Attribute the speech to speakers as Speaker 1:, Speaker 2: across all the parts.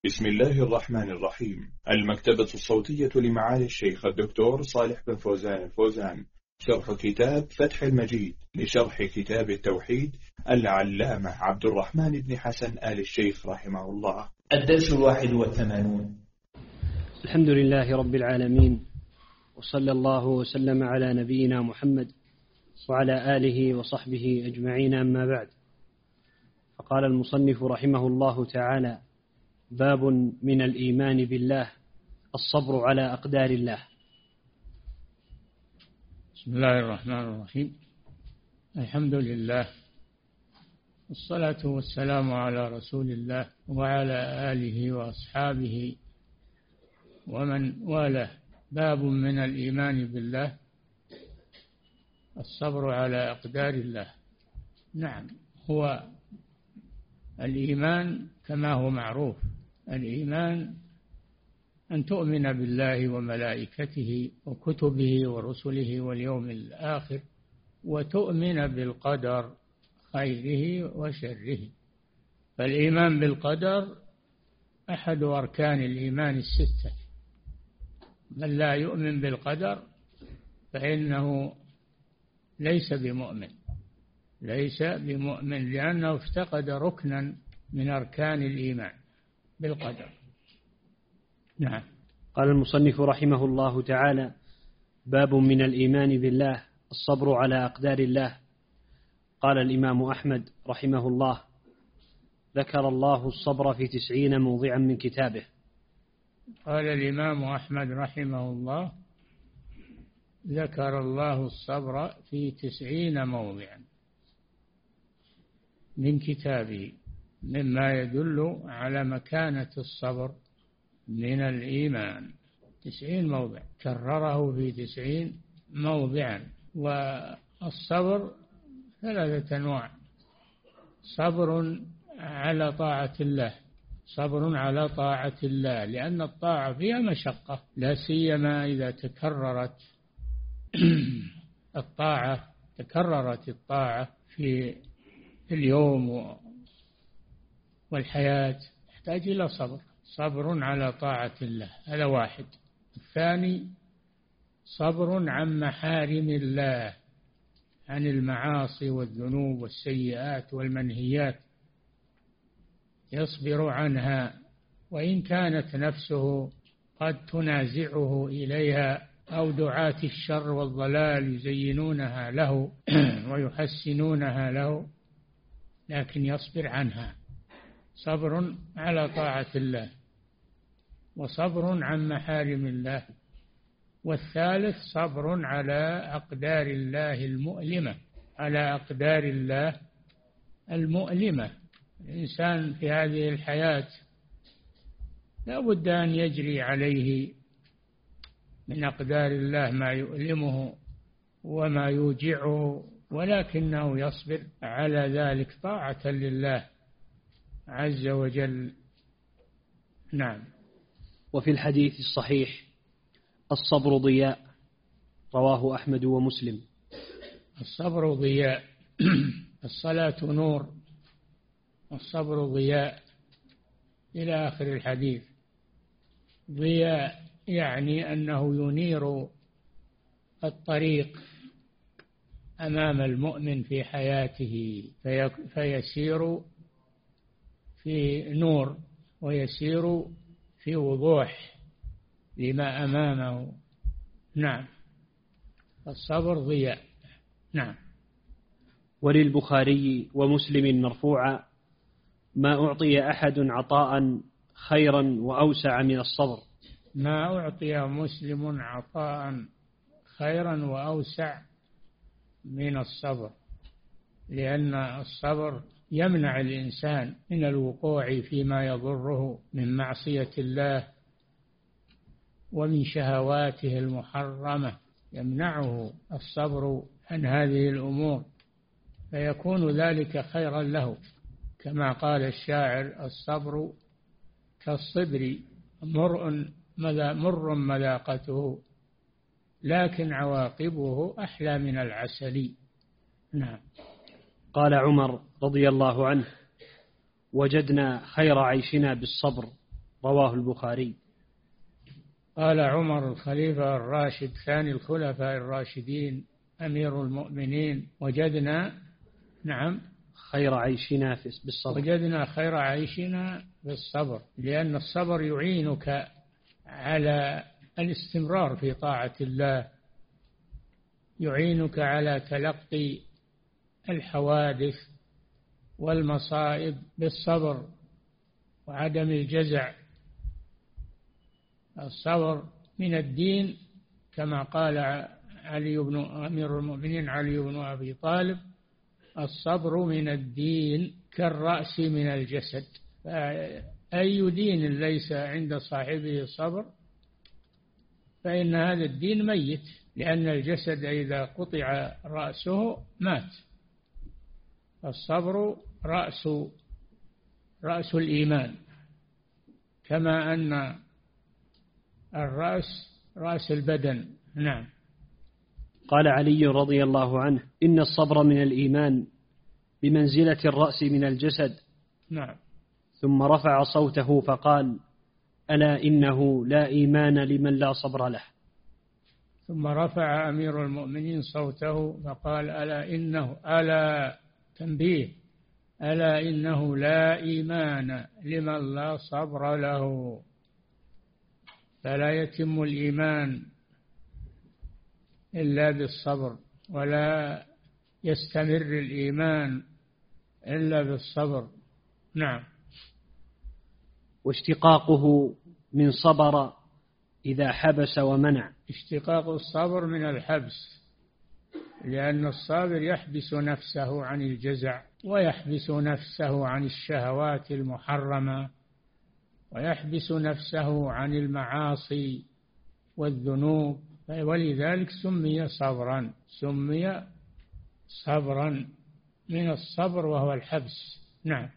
Speaker 1: بسم الله الرحمن الرحيم. المكتبة الصوتية لمعالي الشيخ الدكتور صالح بن فوزان الفوزان، شرح كتاب فتح المجيد لشرح كتاب التوحيد العلامة عبد الرحمن بن حسن آل الشيخ رحمه الله.
Speaker 2: الدرس 81.
Speaker 3: الحمد لله رب العالمين، وصلى الله وسلم على نبينا محمد وعلى آله وصحبه أجمعين، أما بعد. فقال المصنف رحمه الله تعالى: باب من الإيمان بالله الصبر على أقدار الله.
Speaker 4: بسم الله الرحمن الرحيم. الحمد لله، والصلاة والسلام على رسول الله وعلى آله وأصحابه ومن والاه. باب من الإيمان بالله الصبر على أقدار الله. نعم، هو الإيمان كما هو معروف. الإيمان أن تؤمن بالله وملائكته وكتبه ورسله واليوم الآخر، وتؤمن بالقدر خيره وشره. فالإيمان بالقدر أحد أركان الإيمان الستة. من لا يؤمن بالقدر فإنه ليس بمؤمن، لأنه افتقد ركنا من أركان الإيمان بالقدر. نعم.
Speaker 3: قال المصنف رحمه الله تعالى: باب من الإيمان بالله الصبر على أقدار الله. قال الإمام أحمد رحمه الله: ذكر الله الصبر في 90 موضعا من كتابه.
Speaker 4: قال الإمام أحمد رحمه الله: ذكر الله الصبر في 90 موضعا من كتابه، مما يدل على مكانة الصبر من الإيمان. 90 موضع كرره في 90 موضعا. والصبر 3 أنواع: صبر على طاعة الله، صبر على طاعة الله، لأن الطاعة فيها مشقة، لا سيما إذا تكررت الطاعة في اليوم والحياة، تحتاج إلى صبر على طاعة الله. هذا واحد. الثاني صبر عن محارم الله، عن المعاصي والذنوب والسيئات والمنهيات، يصبر عنها وإن كانت نفسه قد تنازعه إليها، أو دعاة الشر والضلال يزينونها له ويحسنونها له، لكن يصبر عنها. صبر على طاعة الله، وصبر عن محارم الله. والثالث صبر على أقدار الله المؤلمة. الإنسان في هذه الحياة لا بد أن يجري عليه من أقدار الله ما يؤلمه وما يوجعه، ولكنه يصبر على ذلك طاعة لله عز وجل. نعم.
Speaker 3: وفي الحديث الصحيح: الصبر ضياء، رواه أحمد ومسلم.
Speaker 4: الصبر ضياء. الصلاة نور، الصبر ضياء، إلى آخر الحديث. ضياء يعني أنه ينير الطريق أمام المؤمن في حياته، فيسير في نور ويسير في وضوح لما أمامه. نعم. الصبر ضياء. نعم.
Speaker 3: وللبخاري ومسلم مرفوعا: ما أعطي أحد عطاء خيرا وأوسع من الصبر.
Speaker 4: ما أعطي مسلم عطاء خيرا وأوسع من الصبر، لأن الصبر يمنع الإنسان من الوقوع فيما يضره من معصية الله ومن شهواته المحرمة. يمنعه الصبر عن هذه الأمور، فيكون ذلك خيرا له، كما قال الشاعر: الصبر كالصبر مر مذاقته، لكن عواقبه أحلى من العسل. نعم.
Speaker 3: قال عمر رضي الله عنه: وجدنا خير عيشنا بالصبر، رواه البخاري.
Speaker 4: قال عمر الخليفة الراشد ثاني الخلفاء الراشدين أمير المؤمنين: وجدنا
Speaker 3: خير عيشنا بالصبر.
Speaker 4: وجدنا خير عيشنا بالصبر، لأن الصبر يعينك على الاستمرار في طاعة الله، يعينك على تلقي الحوادث والمصائب بالصبر وعدم الجزع. الصبر من الدين، كما قال أمير المؤمنين علي بن أبي طالب: الصبر من الدين كالرأس من الجسد. أي دين ليس عند صاحبه صبر فإن هذا الدين ميت، لأن الجسد إذا قطع رأسه مات. الصبر رأس الإيمان، كما أن الرأس رأس البدن. نعم.
Speaker 3: قال علي رضي الله عنه: إن الصبر من الإيمان بمنزلة الرأس من الجسد.
Speaker 4: نعم.
Speaker 3: ثم رفع صوته فقال: ألا إنه لا إيمان لمن لا صبر له.
Speaker 4: ثم رفع أمير المؤمنين صوته فقال: ألا تنبيه، ألا إنه لا إيمان لمن لا صبر له. فلا يتم الإيمان إلا بالصبر، ولا يستمر الإيمان إلا بالصبر. نعم.
Speaker 3: واشتقاقه من صبر إذا حبس ومنع.
Speaker 4: اشتقاق الصبر من الحبس، لأن الصابر يحبس نفسه عن الجزع، ويحبس نفسه عن الشهوات المحرمة، ويحبس نفسه عن المعاصي والذنوب، ولذلك سمي صبرا من الصبر وهو الحبس. نعم.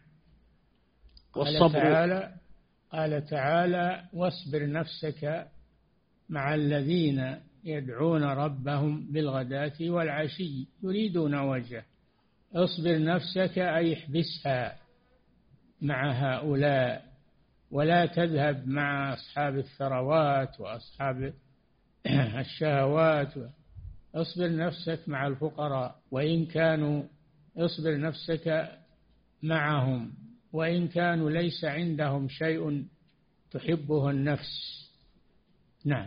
Speaker 4: قال تعالى: واصبر نفسك مع الذين يدعون ربهم بالغداة والعشي يريدون وجهه. اصبر نفسك أي احبسها مع هؤلاء، ولا تذهب مع أصحاب الثروات وأصحاب الشهوات. اصبر نفسك مع الفقراء اصبر نفسك معهم وإن كانوا ليس عندهم شيء تحبه النفس. نعم.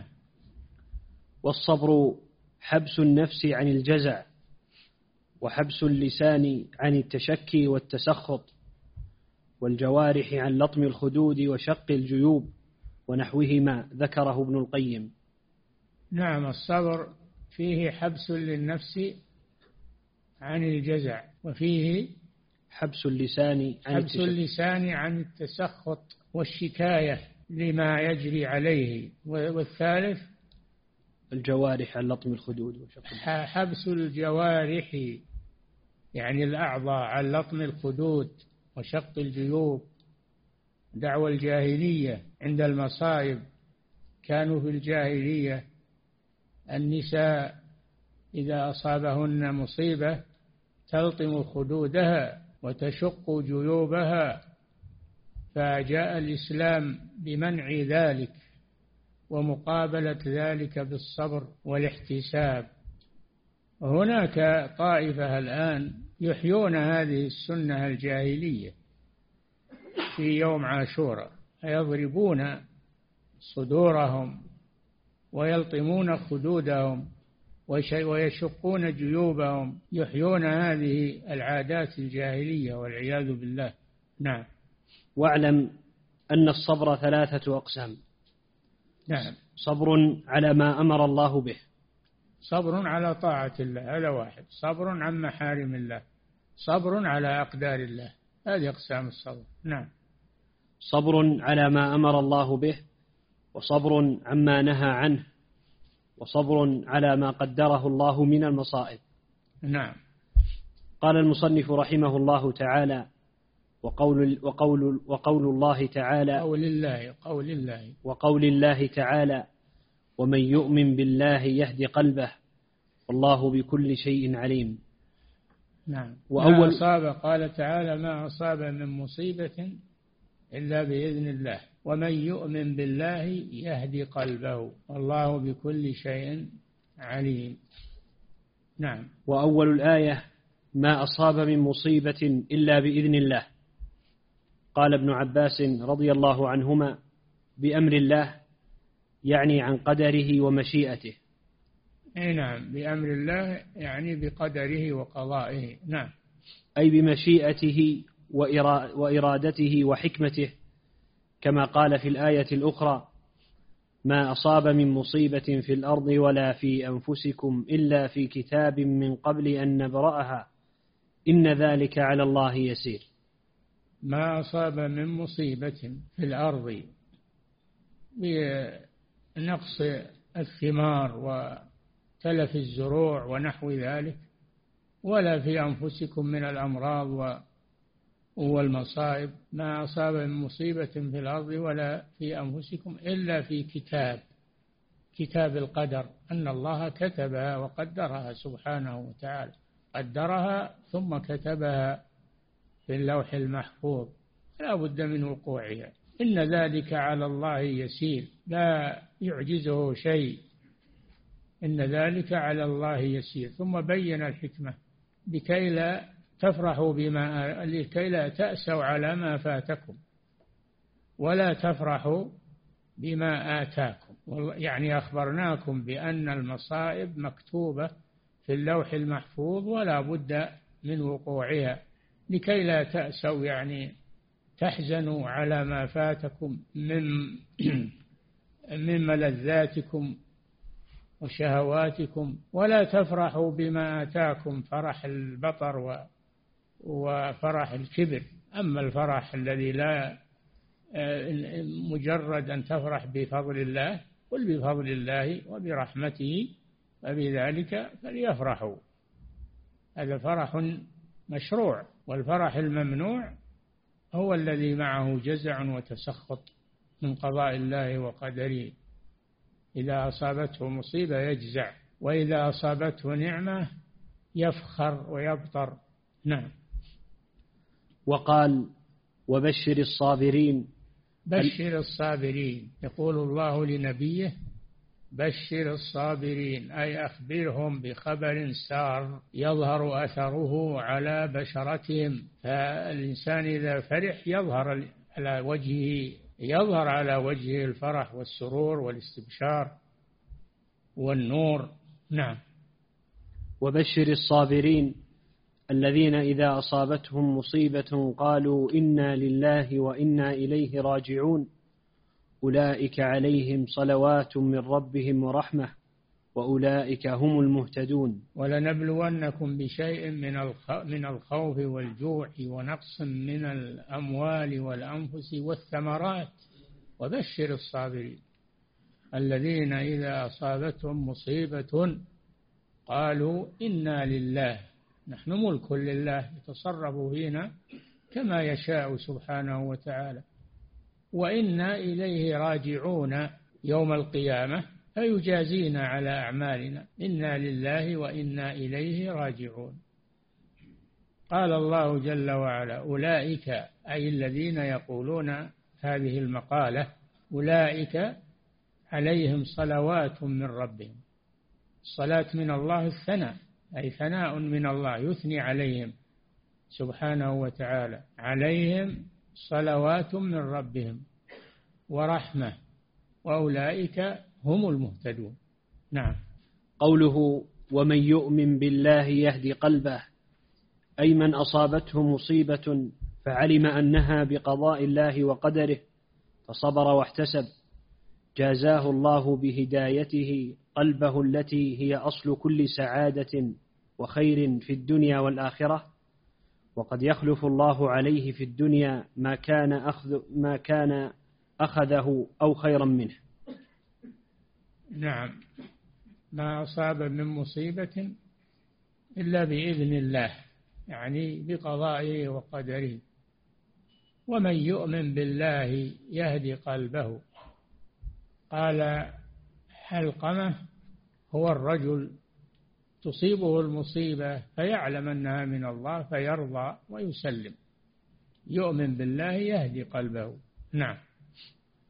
Speaker 3: والصبر حبس النفس عن الجزع، وحبس اللسان عن التشكي والتسخط، والجوارح عن لطم الخدود وشق الجيوب ونحوهما، ذكره ابن القيم.
Speaker 4: نعم. الصبر فيه حبس للنفس عن الجزع، وفيه
Speaker 3: حبس اللسان
Speaker 4: عن التسخط والشكاية لما يجري عليه. والثالث
Speaker 3: الجوارح عن لطم الخدود وشق
Speaker 4: حبس الجوارح، يعني الأعضاء، عن لطم الخدود وشق الجيوب. دعوى الجاهلية عند المصائب، كانوا في الجاهلية النساء إذا أصابهن مصيبة تلطم خدودها وتشق جيوبها، فجاء الإسلام بمنع ذلك ومقابلة ذلك بالصبر والاحتساب. وهناك طائفة الآن يحيون هذه السنة الجاهلية في يوم عاشوراء، يضربون صدورهم ويلطمون خدودهم ويشقون جيوبهم، يحيون هذه العادات الجاهلية والعياذ بالله. نعم.
Speaker 3: واعلم أن الصبر 3 أقسام.
Speaker 4: نعم.
Speaker 3: صبر على ما أمر الله به،
Speaker 4: صبر على طاعة الله، هذا واحد. صبر عن محارم الله، صبر على أقدار الله، هذه أقسام الصبر. نعم.
Speaker 3: صبر على ما أمر الله به، وصبر عما نهى عنه، وصبر على ما قدره الله من المصائب.
Speaker 4: نعم.
Speaker 3: قال المصنف رحمه الله تعالى: وقول الله تعالى وقول الله تعالى: ومن يؤمن بالله يهد قلبه والله بكل شيء عليم.
Speaker 4: نعم.
Speaker 3: وأول
Speaker 4: قال تعالى: ما أصاب من مصيبة إلا بإذن الله. ومن يؤمن بالله يهدي قلبه والله بكل شيء عليم. نعم.
Speaker 3: وأول الآية ما أصاب من مصيبة إلا بإذن الله. قال ابن عباس رضي الله عنهما بأمر الله يعني عن قدره ومشيئته.
Speaker 4: نعم، بأمر الله يعني بقدره وقضائه. نعم،
Speaker 3: أي بمشيئته وإرادته وحكمته، كما قال في الآية الأخرى ما أصاب من مصيبة في الأرض ولا في أنفسكم إلا في كتاب من قبل أن نبرأها إن ذلك على الله يسير.
Speaker 4: ما أصاب من مصيبة في الأرض بنقص الثمار وتلف الزروع ونحو ذلك، ولا في أنفسكم من الأمراض والمصائب، ما أصاب من مصيبة في الأرض ولا في أنفسكم إلا في كتاب القدر، أن الله كتبها وقدرها سبحانه وتعالى، قدرها ثم كتبها في اللوح المحفوظ، لا بد من وقوعها. إن ذلك على الله يسير، لا يعجزه شيء، إن ذلك على الله يسير. ثم بين الحكمة لكي لا تفرحوا لكي لا تأسوا على ما فاتكم ولا تفرحوا بما آتاكم، يعني أخبرناكم بأن المصائب مكتوبة في اللوح المحفوظ ولا بد من وقوعها، لكي لا تأسوا يعني تحزنوا على ما فاتكم من ملذاتكم وشهواتكم، ولا تفرحوا بما آتاكم فرح البطر وفرح الكبر. أما الفرح الذي لا مجرد أن تفرح بفضل الله، قل بفضل الله وبرحمته فبذلك فليفرحوا، هذا فرح مشروع. والفرح الممنوع هو الذي معه جزع وتسخط من قضاء الله وقدره، إذا أصابته مصيبة يجزع، وإذا أصابته نعمة يفخر ويبطر. نعم.
Speaker 3: وقال وبشر الصابرين.
Speaker 4: بشر الصابرين، يقول الله لنبيه بشر الصابرين، أي أخبرهم بخبر سار يظهر أثره على بشرتهم، فالإنسان إذا فرح يظهر على وجهه الفرح والسرور والاستبشار والنور. نعم.
Speaker 3: وبشر الصابرين الذين إذا أصابتهم مصيبة قالوا إنا لله وإنا إليه راجعون أولئك عليهم صلوات من ربهم ورحمة وأولئك هم المهتدون.
Speaker 4: ولنبلونكم بشيء من الخوف والجوع ونقص من الأموال والأنفس والثمرات وبشر الصابرين الذين إذا أصابتهم مصيبة قالوا إنا لله، نحن ملك لله يتصرف فينا كما يشاء سبحانه وتعالى، وإنا إليه راجعون يوم القيامة فيجازينا على أعمالنا، إنا لله وإنا إليه راجعون. قال الله جل وعلا أولئك، أي الذين يقولون هذه المقالة، أولئك عليهم صلوات من ربهم. الصلاة من الله الثناء، أي ثناء من الله يثني عليهم سبحانه وتعالى، عليهم صلوات من ربهم ورحمة وأولئك هم المهتدون. نعم.
Speaker 3: قوله ومن يؤمن بالله يهدي قلبه، أي من أصابته مصيبة فعلم أنها بقضاء الله وقدره فصبر واحتسب جازاه الله بهدايته قلبه التي هي أصل كل سعادة وخير في الدنيا والآخرة، وقد يخلف الله عليه في الدنيا ما كان أخذه أو خيرا منه.
Speaker 4: نعم. ما أصاب من مصيبة إلا بإذن الله، يعني بقضائه وقدره. ومن يؤمن بالله يهدي قلبه. قال حلقمة هو الرجل تصيبه المصيبة فيعلم أنها من الله فيرضى ويسلم، يؤمن بالله يهدي قلبه. نعم.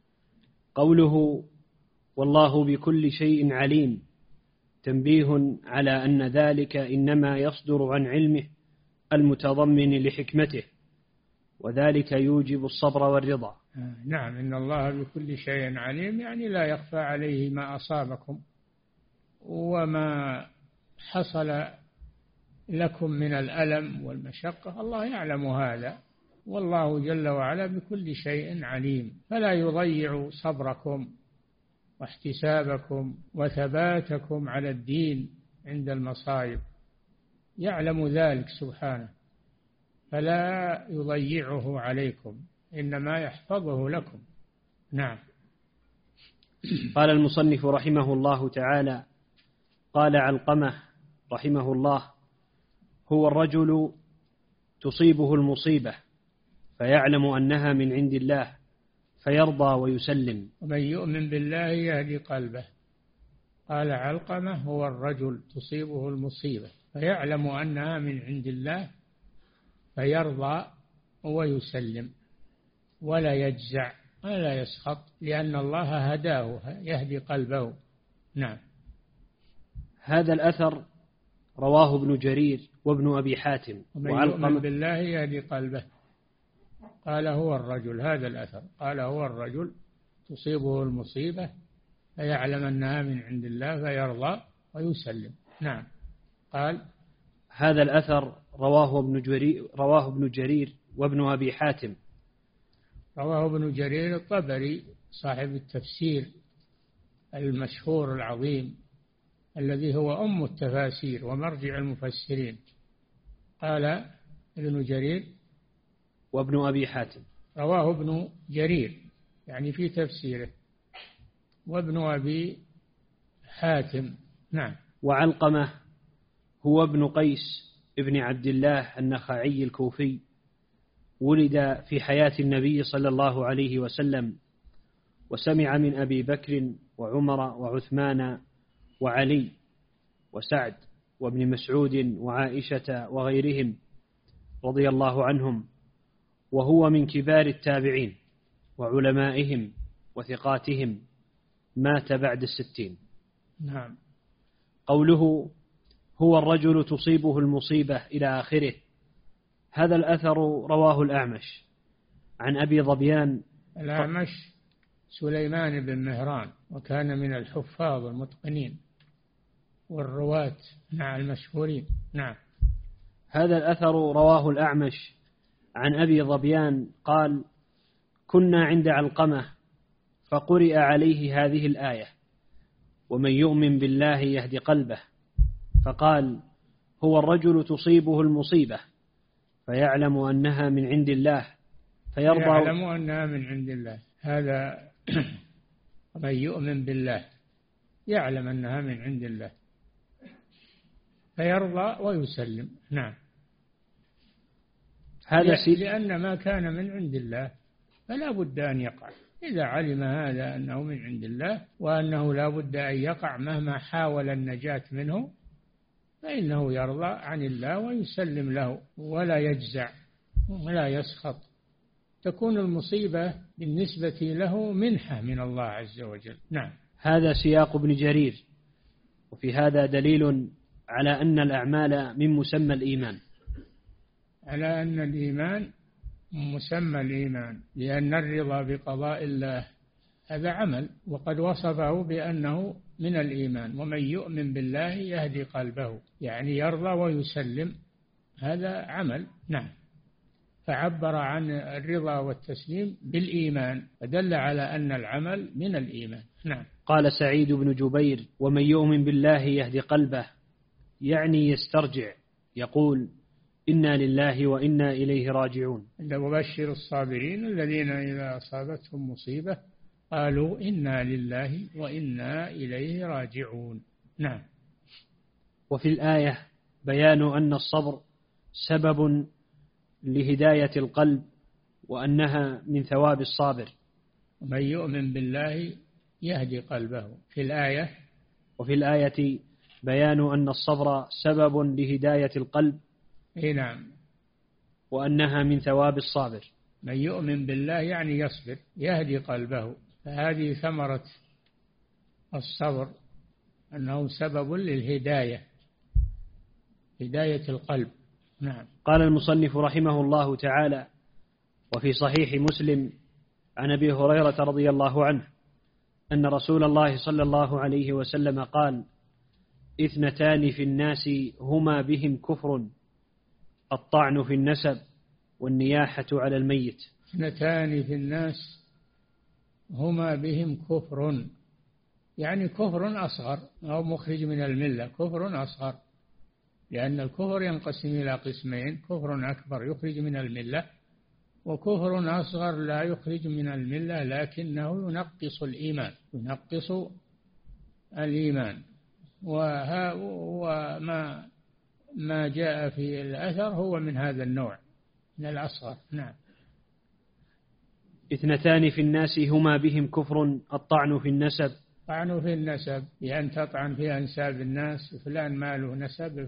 Speaker 3: قوله والله بكل شيء عليم تنبيه على أن ذلك إنما يصدر عن علمه المتضمن لحكمته، وذلك يوجب الصبر والرضا.
Speaker 4: نعم، إن الله بكل شيء عليم، يعني لا يخفى عليه ما أصابكم وما حصل لكم من الألم والمشقة، الله يعلم هذا، والله جل وعلا بكل شيء عليم، فلا يضيع صبركم واحتسابكم وثباتكم على الدين عند المصائب، يعلم ذلك سبحانه، فلا يضيعه عليكم، إنما يحفظه لكم. نعم.
Speaker 3: قال المصنف رحمه الله تعالى: قال علقمة رحمه الله: هو الرجل تصيبه المصيبة فيعلم أنها من عند الله فيرضى ويسلم.
Speaker 4: ومن يؤمن بالله يهدي قلبه. قال علقمة: هو الرجل تصيبه المصيبة فيعلم أنها من عند الله فيرضى ويسلم ولا يجزع ولا يسخط، لأن الله هداه يهدي قلبه. نعم.
Speaker 3: هذا الأثر رواه ابن جرير وابن أبي حاتم.
Speaker 4: ومن يؤمن بالله يهدي قلبه. قال هو الرجل، هذا الأثر قال هو الرجل تصيبه المصيبة فيعلم أنها من عند الله فيرضى ويسلم. نعم. قال
Speaker 3: هذا الأثر رواه ابن جرير وابن أبي حاتم.
Speaker 4: رواه ابن جرير الطبري صاحب التفسير المشهور العظيم الذي هو أم التفاسير ومرجع المفسرين. قال ابن جرير
Speaker 3: وابن أبي حاتم.
Speaker 4: رواه ابن جرير يعني في تفسيره، وابن أبي حاتم. نعم.
Speaker 3: وعلقمة هو ابن قيس ابن عبد الله النخعي الكوفي، ولد في حياة النبي صلى الله عليه وسلم، وسمع من أبي بكر وعمر وعثمان وعلي وسعد وابن مسعود وعائشة وغيرهم رضي الله عنهم، وهو من كبار التابعين وعلمائهم وثقاتهم، مات بعد 60.
Speaker 4: نعم.
Speaker 3: قوله هو الرجل تصيبه المصيبة إلى آخره، هذا الأثر رواه الأعمش عن أبي ظبيان.
Speaker 4: الأعمش سليمان بن مهران، وكان من الحفاظ المتقنين والرواة مع المشهورين. نعم.
Speaker 3: هذا الأثر رواه الأعمش عن أبي ظبيان قال: كنا عند علقمة فقرئ عليه هذه الآية: ومن يؤمن بالله يهدي قلبه، فقال: هو الرجل تصيبه المصيبة فيعلم أنها من عند الله فيرضى.
Speaker 4: يعلم أنها من عند الله، هذا ومن يؤمن بالله يعلم أنها من عند الله فيرضى ويسلم. نعم.
Speaker 3: هذا
Speaker 4: لأن ما كان من عند الله فلا بد أن يقع. إذا علم هذا أنه من عند الله وأنه لا بد أن يقع مهما حاول النجاة منه، فإنه يرضى عن الله ويسلم له ولا يجزع ولا يسخط. تكون المصيبة بالنسبة له منحة من الله عز وجل. نعم.
Speaker 3: هذا سياق ابن جرير، وفي هذا دليل على أن الأعمال من مسمى الإيمان،
Speaker 4: على أن الإيمان مسمى الإيمان، لأن الرضا بقضاء الله هذا عمل، وقد وصفه بأنه من الإيمان. ومن يؤمن بالله يهدي قلبه، يعني يرضى ويسلم، هذا عمل. نعم. فعبر عن الرضا والتسليم بالإيمان، فدل على أن العمل من الإيمان. نعم.
Speaker 3: قال سعيد بن جبير: ومن يؤمن بالله يهدي قلبه، يعني يسترجع، يقول: إنا لله وإنا إليه راجعون.
Speaker 4: وبشر الصابرين الذين إذا أصابتهم مصيبة قالوا إنا لله وإنا إليه راجعون. نعم.
Speaker 3: وفي الآية بيان أن الصبر سبب لهداية القلب، وأنها من ثواب الصابر.
Speaker 4: ومن يؤمن بالله يهدي قلبه في الآية.
Speaker 3: وفي الآية بيان أن الصبر سبب لهداية القلب.
Speaker 4: نعم.
Speaker 3: وأنها من ثواب الصابر.
Speaker 4: من يؤمن بالله يعني يصبر، يهدي قلبه فهذه ثمرة الصبر، أنه سبب للهداية، هداية القلب. نعم.
Speaker 3: قال المصنف رحمه الله تعالى: وفي صحيح مسلم عن أبي هريرة رضي الله عنه أن رسول الله صلى الله عليه وسلم قال: 2 في الناس هما بهم كفر، الطعن في النسب والنياحة على الميت.
Speaker 4: 2 في الناس هما بهم كفر، يعني كفر أصغر أو مخرج من الملة، كفر أصغر، لأن الكفر ينقسم إلى قسمين: كفر أكبر يخرج من الملة، وكفر أصغر لا يخرج من الملة لكنه ينقص الإيمان، ينقص الإيمان. وما جاء في الأثر هو من هذا النوع، من الأصغر. نعم.
Speaker 3: 2 في الناس هما بهم كفر، الطعن في النسب.
Speaker 4: طعن في النسب بأن تطعن في أنساب الناس: فلان ما له نسب،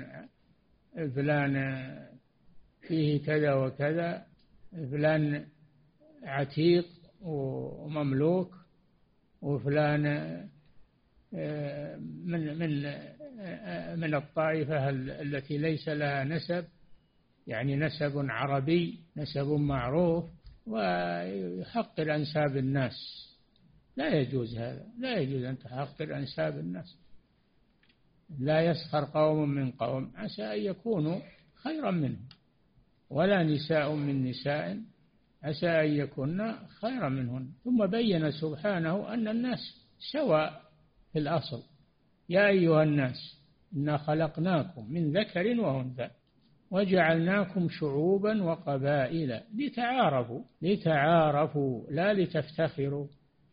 Speaker 4: فلان فيه كذا وكذا، فلان عتيق ومملوك، وفلان من الطائفة التي ليس لها نسب، يعني نسب عربي، نسب معروف، ويحقر أنساب الناس. لا يجوز هذا، لا يجوز أن تحقر أنساب الناس. لا يسخر قوم من قوم عسى أن يكونوا خيرا منهم، ولا نساء من نساء عسى أن يكون خيرا منهن. ثم بين سبحانه أن الناس سواء في الأصل: يا أيها الناس إنا خلقناكم من ذكر وأنثى وجعلناكم شعوبا وقبائل لتعارفوا لا لتفتخروا.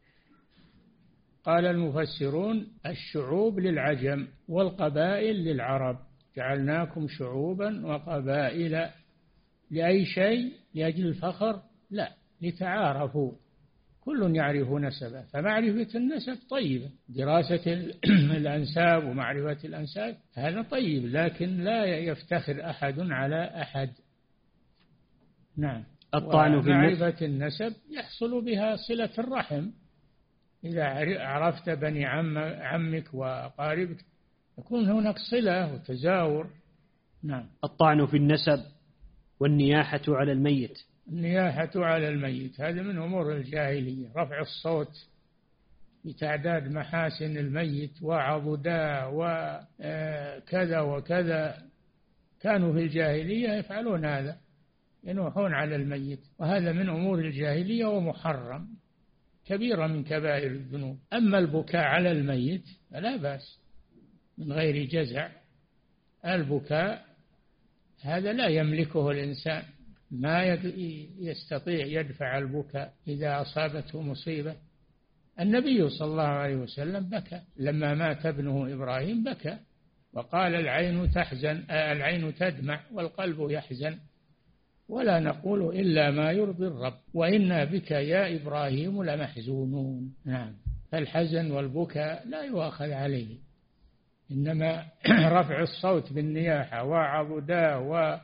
Speaker 4: قال المفسرون: الشعوب للعجم والقبائل للعرب، جعلناكم شعوبا وقبائل لأي شيء؟ لأجل الفخر؟ لا، لتعارفوا، كل يعرف نسبه، فمعرفة النسب طيبة، دراسة الأنساب ومعرفة الأنساب هذا طيب، لكن لا يفتخر أحد على أحد. نعم.
Speaker 3: الطعن في
Speaker 4: معرفة النسب يحصل بها صلة الرحم، إذا عرفت بني عمك وقاربك يكون هناك صلة وتزاور. نعم.
Speaker 3: الطعن في النسب والنياحة على الميت.
Speaker 4: النياحة على الميت هذا من أمور الجاهلية، رفع الصوت بتعداد محاسن الميت وعضداه وكذا وكذا، كانوا في الجاهلية يفعلون هذا، ينوحون على الميت، وهذا من أمور الجاهلية ومحرم، كبيرة من كبائر الذنوب. أما البكاء على الميت فلا بأس من غير جزع، البكاء هذا لا يملكه الإنسان، ما يستطيع يدفع البكاء إذا أصابته مصيبة. النبي صلى الله عليه وسلم بكى لما مات ابنه إبراهيم، بكى وقال: العين تدمع والقلب يحزن، ولا نقول إلا ما يرضي الرب، وإنا بك يا إبراهيم لمحزونون. نعم. فالحزن والبكاء لا يؤاخذ عليه، إنما رفع الصوت بالنياحة وعبداه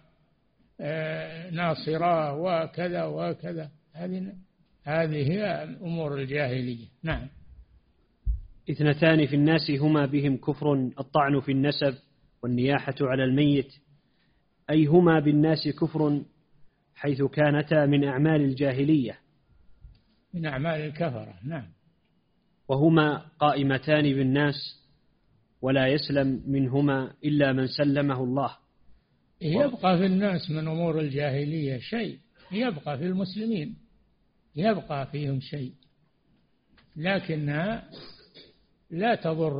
Speaker 4: وناصراه وكذا وكذا، هذه هي أمور الجاهلية. نعم.
Speaker 3: 2 في الناس هما بهم كفر، الطعن في النسب والنياحة على الميت، أي هما بالناس كفر حيث كانتا من أعمال الجاهلية،
Speaker 4: من أعمال الكفرة. نعم.
Speaker 3: وهما قائمتان بالناس ولا يسلم منهما إلا من سلمه الله.
Speaker 4: يبقى في الناس من أمور الجاهلية شيء، يبقى في المسلمين يبقى فيهم شيء، لكنها لا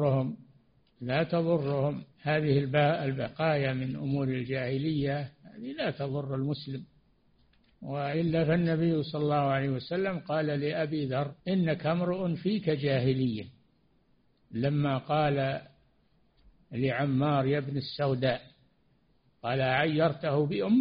Speaker 4: تضرهم هذه البقايا من أمور الجاهلية، هذه لا تضر المسلم. وإلا فالنبي صلى الله عليه وسلم قال لأبي ذر: إنك امرؤ فيك جاهلية، لما قال لعمار يا ابن السوداء، قال: أعيرته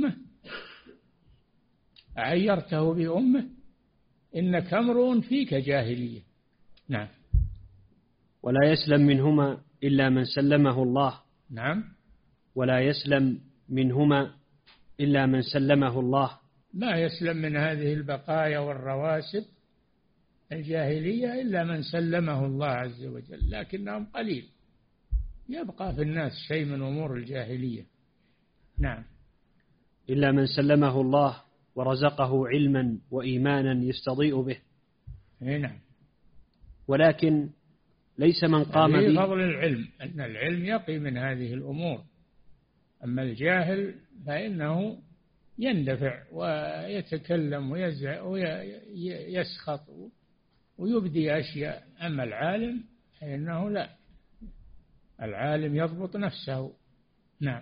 Speaker 4: بأمه إنك امرؤ فيك جاهلية. نعم.
Speaker 3: ولا يسلم منهما إلا من سلمه الله.
Speaker 4: نعم.
Speaker 3: ولا يسلم منهما إلا من سلمه الله.
Speaker 4: ما يسلم من هذه البقايا والرواسب الجاهلية إلا من سلمه الله عز وجل، لكنهم قليل، يبقى في الناس شيء من أمور الجاهلية. نعم.
Speaker 3: إلا من سلمه الله ورزقه علما وإيمانا يستضيء به.
Speaker 4: نعم.
Speaker 3: ولكن ليس من قام به
Speaker 4: فضل العلم، أن العلم يقي من هذه الأمور. أما الجاهل فإنه يندفع ويتكلم ويسخط ويبدي أشياء. أما العالم فإنه لا، العالم يضبط نفسه. نعم.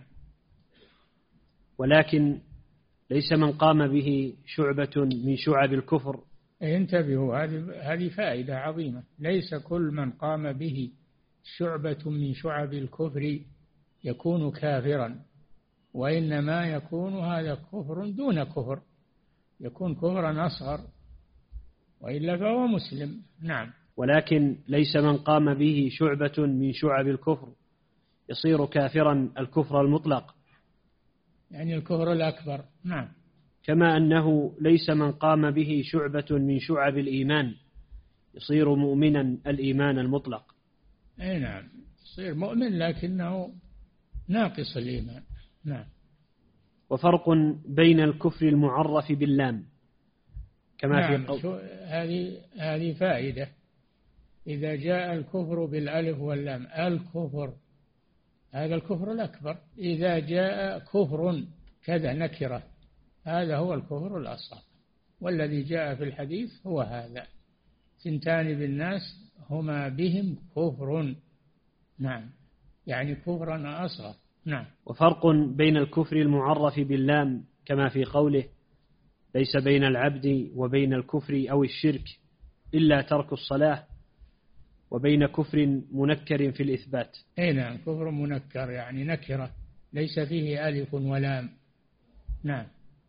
Speaker 3: ولكن ليس من قام به شعبة من شعب الكفر.
Speaker 4: انتبهوا، هذه فائدة عظيمة. ليس كل من قام به شعبة من شعب الكفر يكون كافرا، وإنما يكون هذا كفر دون كفر، يكون كفرا أصغر، وإلا فهو مسلم. نعم.
Speaker 3: ولكن ليس من قام به شعبة من شعب الكفر يصير كافرا الكفر المطلق،
Speaker 4: يعني الكفر الأكبر. نعم.
Speaker 3: كما أنه ليس من قام به شعبة من شعب الإيمان يصير مؤمنا الإيمان المطلق.
Speaker 4: أي نعم، يصير مؤمن لكنه ناقص الإيمان. نعم.
Speaker 3: وفرق بين الكفر المعرف باللام كما
Speaker 4: نعم.
Speaker 3: في قول.
Speaker 4: هذه فائدة. إذا جاء الكفر بالألف واللام، الكفر هذا الكفر الأكبر. إذا جاء كفر كذا نكرة، هذا هو الكفر الأصغر. والذي جاء في الحديث هو هذا: ثنتان بالناس هما بهم كفر. نعم، يعني كفرا أصغر. نعم.
Speaker 3: وفرق بين الكفر المعرف باللام كما في قوله: ليس بين العبد وبين الكفر أو الشرك إلا ترك الصلاة، وبين كفر منكر في الإثبات.
Speaker 4: أي نعم، كفر منكر يعني نكرة ليس فيه ألف ولام. نعم.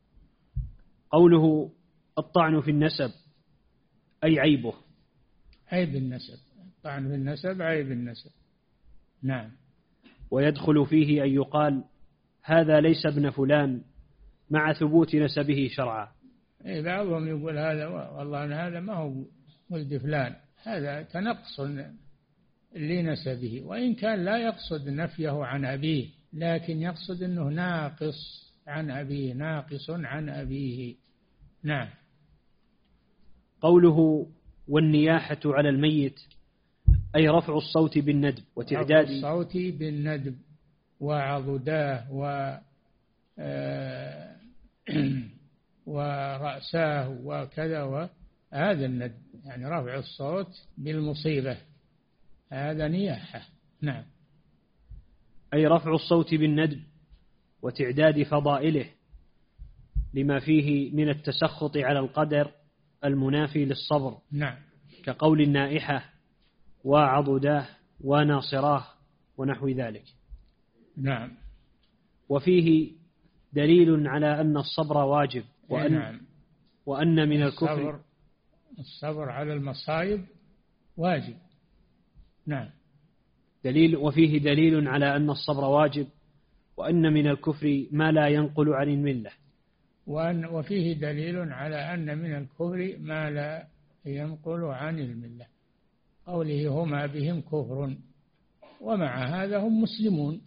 Speaker 3: قوله الطعن في النسب أي عيبه.
Speaker 4: عيب النسب، الطعن في النسب عيب النسب. نعم.
Speaker 3: ويدخل فيه أن يقال هذا ليس ابن فلان مع ثبوت نسبه شرعا.
Speaker 4: أي بعضهم يقول هذا والله هذا ما هو ولد فلان، هذا تنقص لنسبه، وإن كان لا يقصد نفيه عن أبيه، لكن يقصد أنه ناقص عن أبيه، ناقص عن أبيه. نعم.
Speaker 3: قوله والنياحة على الميت أي رفع الصوت بالندب وتعداد
Speaker 4: الصوت بالندب وعضداه ورأساه وكذا، هذا الندب يعني رفع الصوت بالمصيبة، هذا نياحة. نعم.
Speaker 3: أي رفع الصوت بالندب وتعداد فضائله لما فيه من التسخط على القدر المنافي للصبر.
Speaker 4: نعم.
Speaker 3: كقول النائحة وعضداه وناصراه ونحو ذلك.
Speaker 4: نعم.
Speaker 3: وفيه دليل على أن الصبر واجب، وأن من الكفر
Speaker 4: الصبر على المصائب واجب. نعم.
Speaker 3: وفيه دليل على أن الصبر واجب، وأن من الكفر ما لا ينقل عن الملة.
Speaker 4: وفيه دليل على أن من الكفر ما لا ينقل عن الملة، قوله هما بهم كفر، ومع هذا هم مسلمون،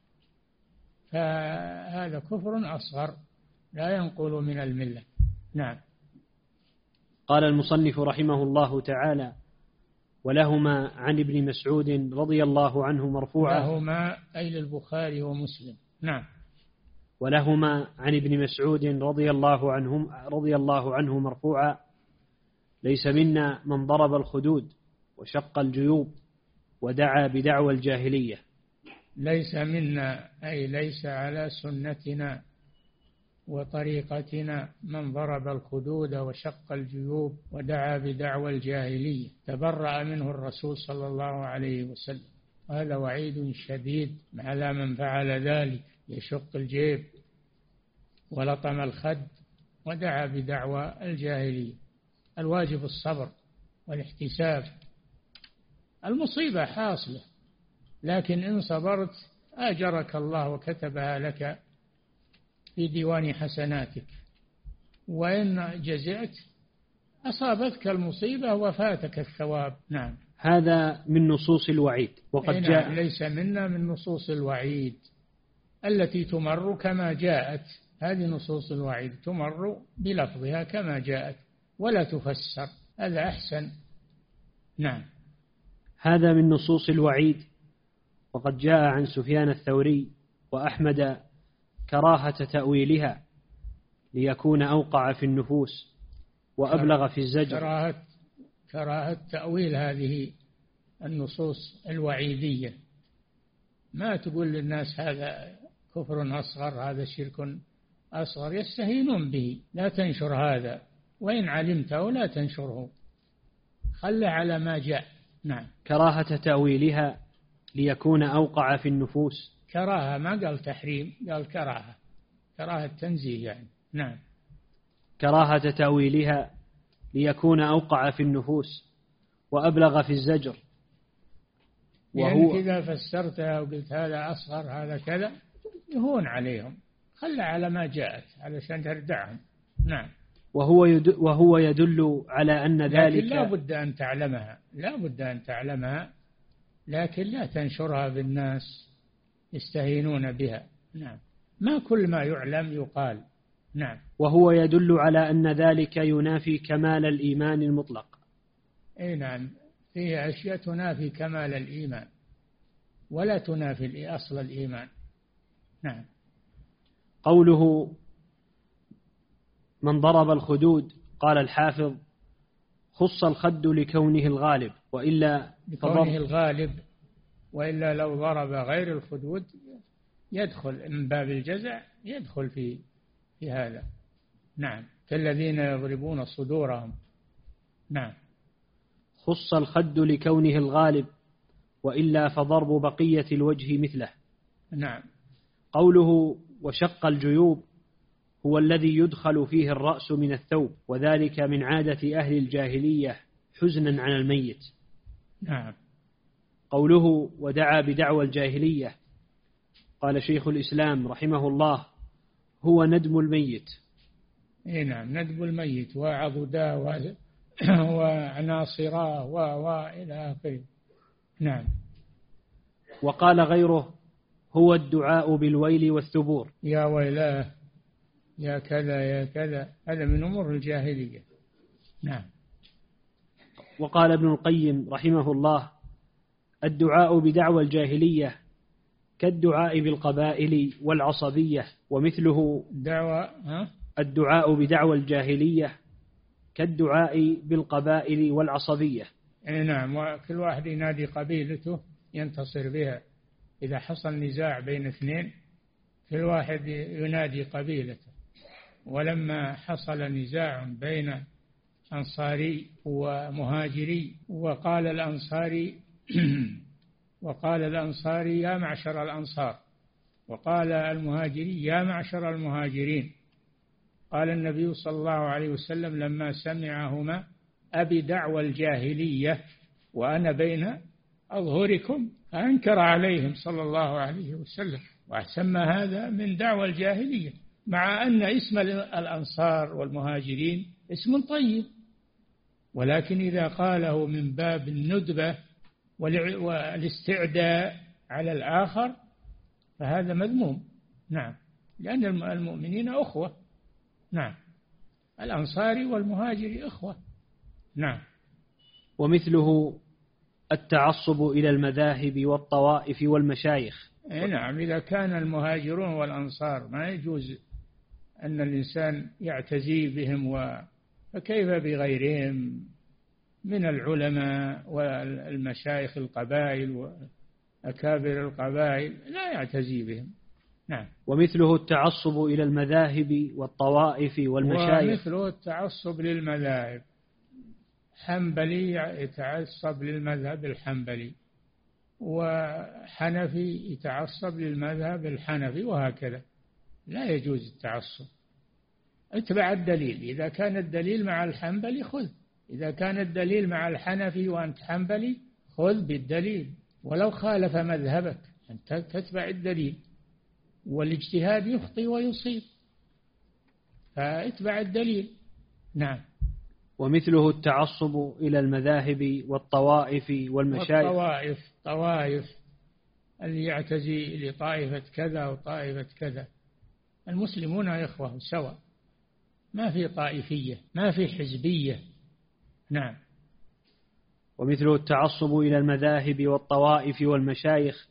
Speaker 4: فهذا كفر أصغر لا ينقل من الملة. نعم.
Speaker 3: قال المصنف رحمه الله تعالى: ولهما عن ابن مسعود رضي الله عنه مرفوعا.
Speaker 4: لهما أي للبخاري ومسلم. نعم.
Speaker 3: ولهما عن ابن مسعود رضي الله عنه مرفوعا: ليس منا من ضرب الخدود وشق الجيوب ودعا بدعوى الجاهلية.
Speaker 4: ليس منا أي ليس على سنتنا وطريقتنا من ضرب الخدود وشق الجيوب ودعا بدعوى الجاهلية، تبرأ منه الرسول صلى الله عليه وسلم. هذا وعيد شديد على من فعل ذلك، يشق الجيب ولطم الخد ودعا بدعوى الجاهلية. الواجب الصبر والاحتساب. المصيبة حاصلة، لكن إن صبرت أجرك الله وكتبها لك في ديوان حسناتك، وإن جزعت أصابتك المصيبة وفاتك الثواب. نعم.
Speaker 3: هذا من نصوص الوعيد. وقد جاء
Speaker 4: ليس منا من نصوص الوعيد التي تمر كما جاءت. هذه نصوص الوعيد تمر بلفظها كما جاءت ولا تفسر، هذا أحسن. نعم.
Speaker 3: هذا من نصوص الوعيد. وقد جاء عن سفيان الثوري وأحمد كراهة تأويلها ليكون أوقع في النفوس وأبلغ في الزجر.
Speaker 4: كراهة تأويل هذه النصوص الوعيدية. ما تقول للناس هذا كفر أصغر، هذا شرك أصغر، يستهينون به. لا تنشر هذا، وإن علمته لا تنشره، خله على ما جاء. نعم.
Speaker 3: كراهة تأويلها ليكون أوقع في النفوس.
Speaker 4: كراهة، ما قال تحريم، قال كراهة، كراهة تنزيه يعني. نعم.
Speaker 3: كراهة تأويلها ليكون أوقع في النفوس وأبلغ في الزجر.
Speaker 4: وهو إذا فسرتها وقلت هذا أصغر هذا كذا يهون عليهم، خلى على ما جاءت علشان تردعهم. نعم.
Speaker 3: وهو يدل على أن ذلك
Speaker 4: لا بد أن تعلمها، لا بد أن تعلمها، لكن لا تنشرها بالناس يستهينون بها. نعم. ما كل ما يعلم يقال. نعم.
Speaker 3: وهو يدل على أن ذلك ينافي كمال الإيمان المطلق.
Speaker 4: أي نعم، فيه أشياء تنافي كمال الإيمان ولا تنافي أصل الإيمان. نعم.
Speaker 3: قوله من ضرب الخدود، قال الحافظ خص الخد لكونه الغالب، وإلا
Speaker 4: لكونه الغالب، وإلا لو ضرب غير الخدود يدخل من باب الجزع، يدخل في هذا. نعم. كالذين يضربون صدورهم. نعم.
Speaker 3: خص الخد لكونه الغالب، وإلا فضرب بقية الوجه مثله.
Speaker 4: نعم.
Speaker 3: قوله وشق الجيوب هو الذي يدخل فيه الرأس من الثوب، وذلك من عادة أهل الجاهلية حزنا على الميت.
Speaker 4: نعم.
Speaker 3: قوله ودعا بدعوى الجاهلية، قال شيخ الإسلام رحمه الله هو ندم الميت.
Speaker 4: نعم، ندم الميت وعضداه وعناصراه وإلى آخره. نعم.
Speaker 3: وقال غيره هو الدعاء بالويل والثبور،
Speaker 4: يا ويلاه، يا كذا يا كذا، هذا من أمور الجاهلية. نعم.
Speaker 3: وقال ابن القيم رحمه الله الدعاء بدعوى الجاهلية كالدعاء بالقبائل والعصبية، ومثله الدعاء بدعوى الجاهلية كالدعاء بالقبائل والعصبية.
Speaker 4: نعم. وكل واحد ينادي قبيلته ينتصر بها. إذا حصل نزاع بين اثنين كل واحد ينادي قبيلته. ولما حصل نزاع بين أنصاري ومهاجري وقال الأنصاري يا معشر الأنصار، وقال المهاجري يا معشر المهاجرين، قال النبي صلى الله عليه وسلم لما سمعهما أبي دعوى الجاهلية وأنا بين أظهركم، أنكر عليهم صلى الله عليه وسلم وسمى هذا من دعوى الجاهلية، مع أن اسم الأنصار والمهاجرين اسم طيب، ولكن إذا قاله من باب الندبة والاستعداء على الآخر فهذا مذموم. نعم. لأن المؤمنين أخوة. نعم. الأنصاري والمهاجري أخوة. نعم.
Speaker 3: ومثله التعصب إلى المذاهب والطوائف والمشايخ.
Speaker 4: نعم. إذا كان المهاجرون والأنصار ما يجوز أن الإنسان يعتزي بهم، فكيف بغيرهم من العلماء والمشايخ القبائل وأكابر القبائل لا يعتزي بهم. نعم.
Speaker 3: ومثله التعصب إلى المذاهب والطوائف والمشايخ.
Speaker 4: ومثله التعصب للمذاهب، حنبلي يتعصب للمذهب الحنبلي، وحنفي يتعصب للمذهب الحنفي، وهكذا. لا يجوز التعصب. اتبع الدليل، إذا كان الدليل مع الحنبلي خذ، إذا كان الدليل مع الحنفي وأنت حنبلي خذ بالدليل، ولو خالف مذهبك أنت تتبع الدليل، والاجتهاد يخطئ ويصيب، فاتبع الدليل. نعم.
Speaker 3: ومثله التعصب إلى المذاهب والطوائف والمشايخ.
Speaker 4: طوائف اللي يعتزي لطائفة كذا وطائفة كذا. المسلمون إخوة سواء، ما في طائفية، ما في حزبية. نعم.
Speaker 3: ومثله التعصب إلى المذاهب والطوائف والمشايخ.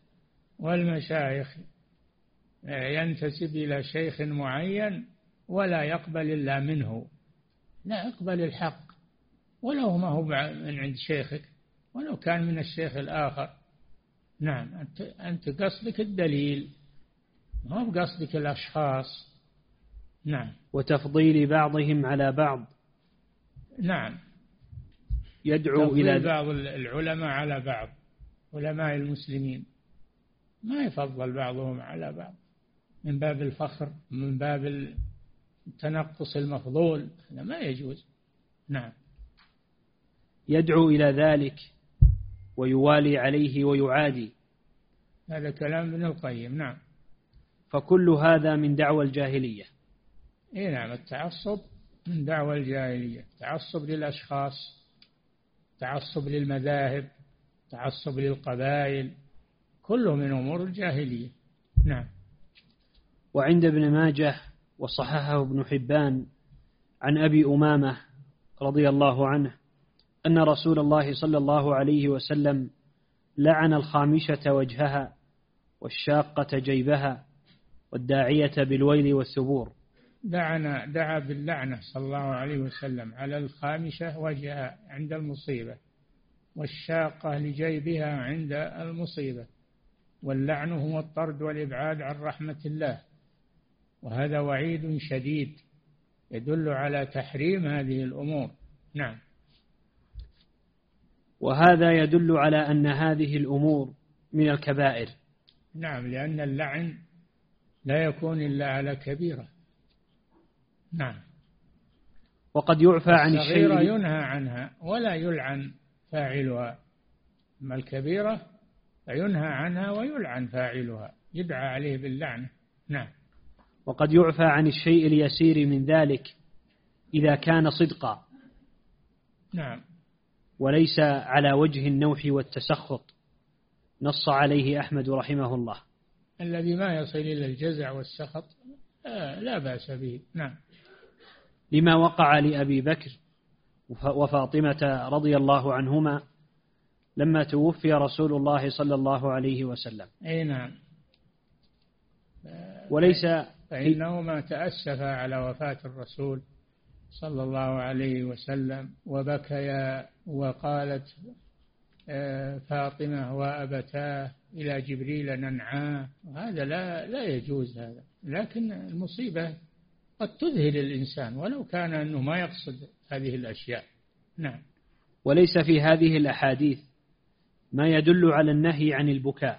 Speaker 4: ينتسب إلى شيخ معين ولا يقبل إلا منه، لا يقبل الحق ولو ما هو من عند شيخك، ولو كان من الشيخ الآخر. نعم. أنت قصدك الدليل، ما هو قصدك الأشخاص. نعم.
Speaker 3: وتفضيل بعضهم على بعض.
Speaker 4: نعم.
Speaker 3: يدعو إلى
Speaker 4: بعض العلماء على بعض، علماء المسلمين ما يفضل بعضهم على بعض من باب الفخر، من باب التنقص المفضول، هذا ما يجوز. نعم.
Speaker 3: يدعو إلى ذلك ويوالي عليه ويعادي.
Speaker 4: هذا كلام ابن القيم. نعم.
Speaker 3: فكل هذا من دعوى الجاهلية.
Speaker 4: نعم. التعصب من دعوى الجاهلية، تعصب للأشخاص، تعصب للمذاهب، تعصب للقبائل، كله من أمور الجاهلية. نعم.
Speaker 3: وعند ابن ماجه وصححه ابن حبان عن أبي أمامة رضي الله عنه أن رسول الله صلى الله عليه وسلم لعن الخامشة وجهها والشاقة جيبها والداعية بالويل والثبور.
Speaker 4: دعا باللعنة صلى الله عليه وسلم على الخامشة وجهها عند المصيبة، والشاقة لجيبها عند المصيبة، واللعن هو الطرد والإبعاد عن رحمة الله، وهذا وعيد شديد يدل على تحريم هذه الأمور. نعم.
Speaker 3: وهذا يدل على أن هذه الأمور من الكبائر.
Speaker 4: نعم. لأن اللعن لا يكون إلا على كبيرة. نعم.
Speaker 3: وقد يعفى عن الشيء
Speaker 4: الصغيرة ينهى عنها ولا يلعن فاعلها، أما الكبيرة فينهى عنها ويلعن فاعلها، يدعى عليه باللعنة. نعم.
Speaker 3: وقد يعفى عن الشيء اليسير من ذلك إذا كان صدقا.
Speaker 4: نعم.
Speaker 3: وليس على وجه النوح والتسخط، نص عليه أحمد رحمه الله.
Speaker 4: الذي ما يصل إلى الجزع والسخط لا بأس به. نعم.
Speaker 3: لما وقع لأبي بكر وفاطمة رضي الله عنهما لما توفي رسول الله صلى الله عليه وسلم.
Speaker 4: نعم.
Speaker 3: وليس
Speaker 4: فإنهما تأسفا على وفاة الرسول صلى الله عليه وسلم وبكيا، وقالت فاطمة وأبتاه إلى جبريل ننعاه. هذا لا يجوز هذا، لكن المصيبة قد تذهل الإنسان ولو كان أنه ما يقصد هذه الأشياء. نعم.
Speaker 3: وليس في هذه الأحاديث ما يدل على النهي عن البكاء،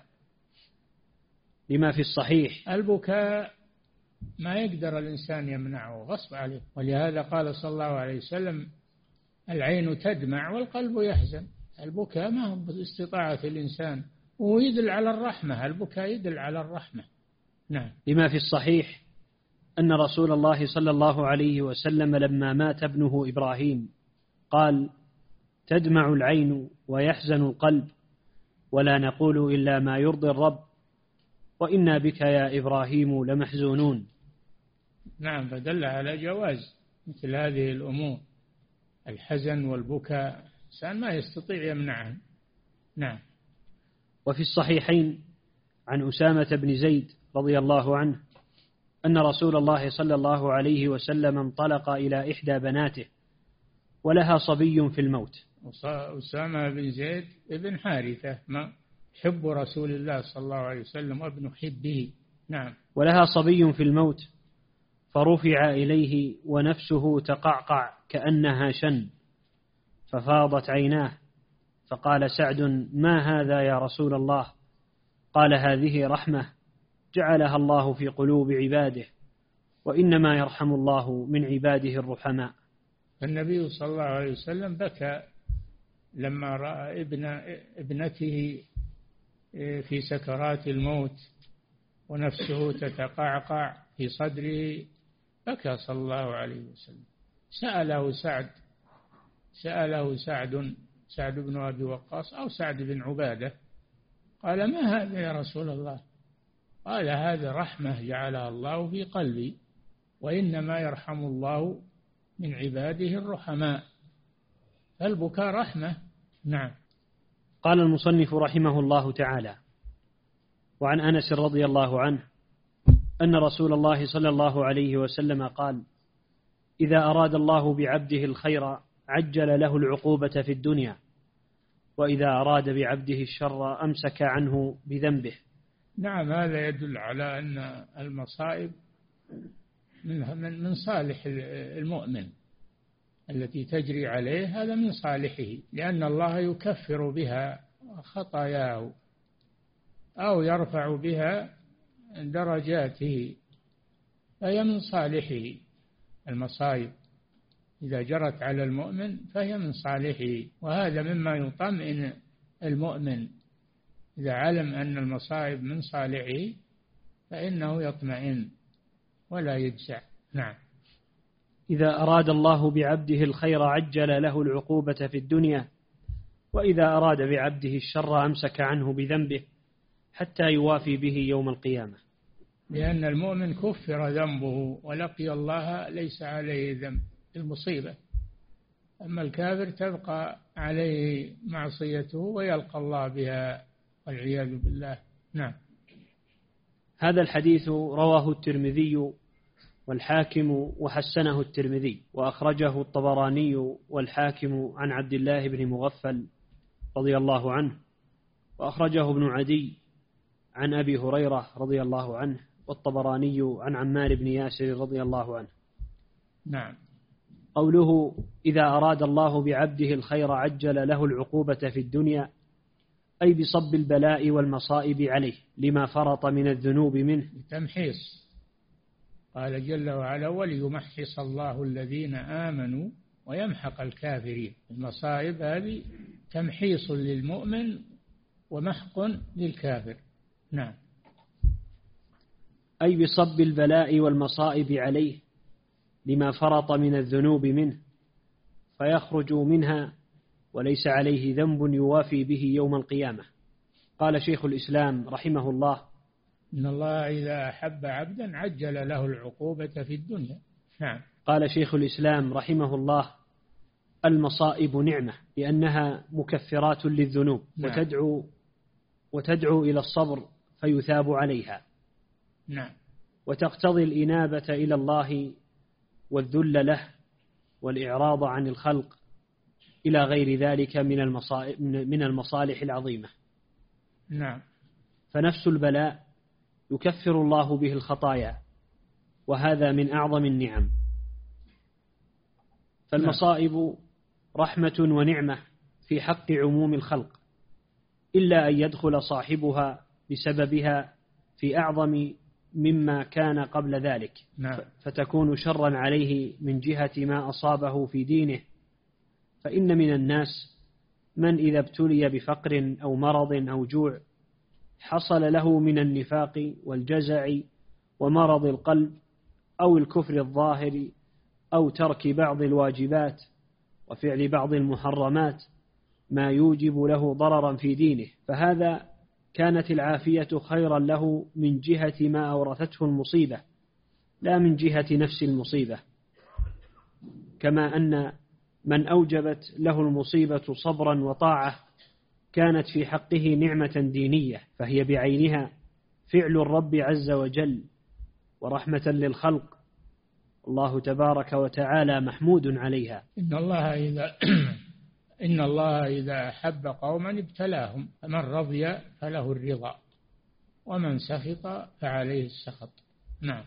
Speaker 3: لما في الصحيح.
Speaker 4: البكاء ما يقدر الإنسان يمنعه، غصب عليه، ولهذا قال صلى الله عليه وسلم العين تدمع والقلب يحزن. البكاء ما هو باستطاعة الإنسان، وهو يدل على الرحمة، البكاء يدل على الرحمة. نعم.
Speaker 3: لما في الصحيح أن رسول الله صلى الله عليه وسلم لما مات ابنه إبراهيم قال تدمع العين ويحزن القلب ولا نقول إلا ما يرضي الرب وإنا بك يا إبراهيم لمحزونون.
Speaker 4: نعم. فدل على جواز مثل هذه الأمور، الحزن والبكاء الإنسان ما يستطيع يمنعه. نعم.
Speaker 3: وفي الصحيحين عن أسامة بن زيد رضي الله عنه أن رسول الله صلى الله عليه وسلم انطلق إلى إحدى بناته ولها صبي في الموت.
Speaker 4: أسامة بن زيد ابن حارثة ما حب رسول الله صلى الله عليه وسلم وابن حبه. نعم.
Speaker 3: ولها صبي في الموت فرفع إليه ونفسه تقعقع كأنها شن ففاضت عيناه فقال سعد ما هذا يا رسول الله؟ قال هذه رحمة جعلها الله في قلوب عباده وإنما يرحم الله من عباده الرحماء.
Speaker 4: النبي صلى الله عليه وسلم بكى لما رأى ابنته في سكرات الموت ونفسه تتقعقع في صدره، بكى صلى الله عليه وسلم. سأله سعد سأله سعد بن أبي وقاص أو سعد بن عبادة، قال: ما هذا يا رسول الله؟ قال: هذا رحمة جعلها الله في قلبي، وإنما يرحم الله من عباده الرحماء، فالبكاء رحمة. نعم.
Speaker 3: قال المصنف رحمه الله تعالى: وعن أنس رضي الله عنه أن رسول الله صلى الله عليه وسلم قال: إذا أراد الله بعبده الخير عجل له العقوبة في الدنيا، وإذا أراد بعبده الشر أمسك عنه بذنبه.
Speaker 4: نعم، هذا يدل على أن المصائب من صالح المؤمن التي تجري عليه، هذا من صالحه، لأن الله يكفر بها خطاياه أو يرفع بها درجاته، فهي من صالحه. المصائب إذا جرت على المؤمن فهي من صالحه، وهذا مما يطمئن المؤمن. إذا علم أن المصائب من صالحه فإنه يطمئن ولا يجزع. نعم.
Speaker 3: إذا أراد الله بعبده الخير عجل له العقوبة في الدنيا، وإذا أراد بعبده الشر أمسك عنه بذنبه حتى يوافي به يوم القيامة.
Speaker 4: لأن المؤمن كفر ذنبه ولقي الله ليس عليه ذنب، المصيبة. أما الكافر تبقى عليه معصيته ويلقى الله بها والعياذ بالله. نعم.
Speaker 3: هذا الحديث رواه الترمذي والحاكم وحسنه الترمذي، وأخرجه الطبراني والحاكم عن عبد الله بن مغفل رضي الله عنه، وأخرجه ابن عدي عن أبي هريرة رضي الله عنه، والطبراني عن عمار بن ياسر رضي الله عنه.
Speaker 4: نعم.
Speaker 3: قوله: إذا أراد الله بعبده الخير عجل له العقوبة في الدنيا، أي بصب البلاء والمصائب عليه لما فرط من الذنوب منه.
Speaker 4: تمحيص. قال جل وعلا: وليمحص الله الذين آمنوا ويمحق الكافرين. المصائب هذه تمحيص للمؤمن ومحق للكافر. نعم.
Speaker 3: أي بصب البلاء والمصائب عليه لما فرط من الذنوب منه فيخرج منها وليس عليه ذنب يوافي به يوم القيامة. قال شيخ الإسلام رحمه الله:
Speaker 4: إن الله إذا أحب عبدا عجل له العقوبة في الدنيا. نعم.
Speaker 3: قال شيخ الإسلام رحمه الله: المصائب نعمة لأنها مكفرات للذنوب. نعم. وتدعو إلى الصبر فيثاب عليها.
Speaker 4: نعم.
Speaker 3: وتقتضي الإنابة إلى الله والذل له والإعراض عن الخلق إلى غير ذلك من المصالح العظيمة.
Speaker 4: نعم.
Speaker 3: فنفس البلاء يكفر الله به الخطايا، وهذا من أعظم النعم. فالمصائب رحمة ونعمة في حق عموم الخلق، إلا أن يدخل صاحبها بسببها في أعظم مما كان قبل ذلك.
Speaker 4: نعم.
Speaker 3: فتكون شرا عليه من جهة ما أصابه في دينه. فإن من الناس من إذا ابتلي بفقر أو مرض أو جوع حصل له من النفاق والجزع ومرض القلب أو الكفر الظاهر أو ترك بعض الواجبات وفعل بعض المحرمات ما يوجب له ضررا في دينه، فهذا كانت العافية خيرا له من جهة ما أورثته المصيبة لا من جهة نفس المصيبة. كما أن من أوجبت له المصيبة صبرا وطاعة كانت في حقه نعمة دينية، فهي بعينها فعل الرب عز وجل ورحمة للخلق، الله تبارك وتعالى محمود عليها.
Speaker 4: إن الله إذا أحب قوما ابتلاهم، فمن رضي فله الرضا ومن سخط فعليه السخط. نعم.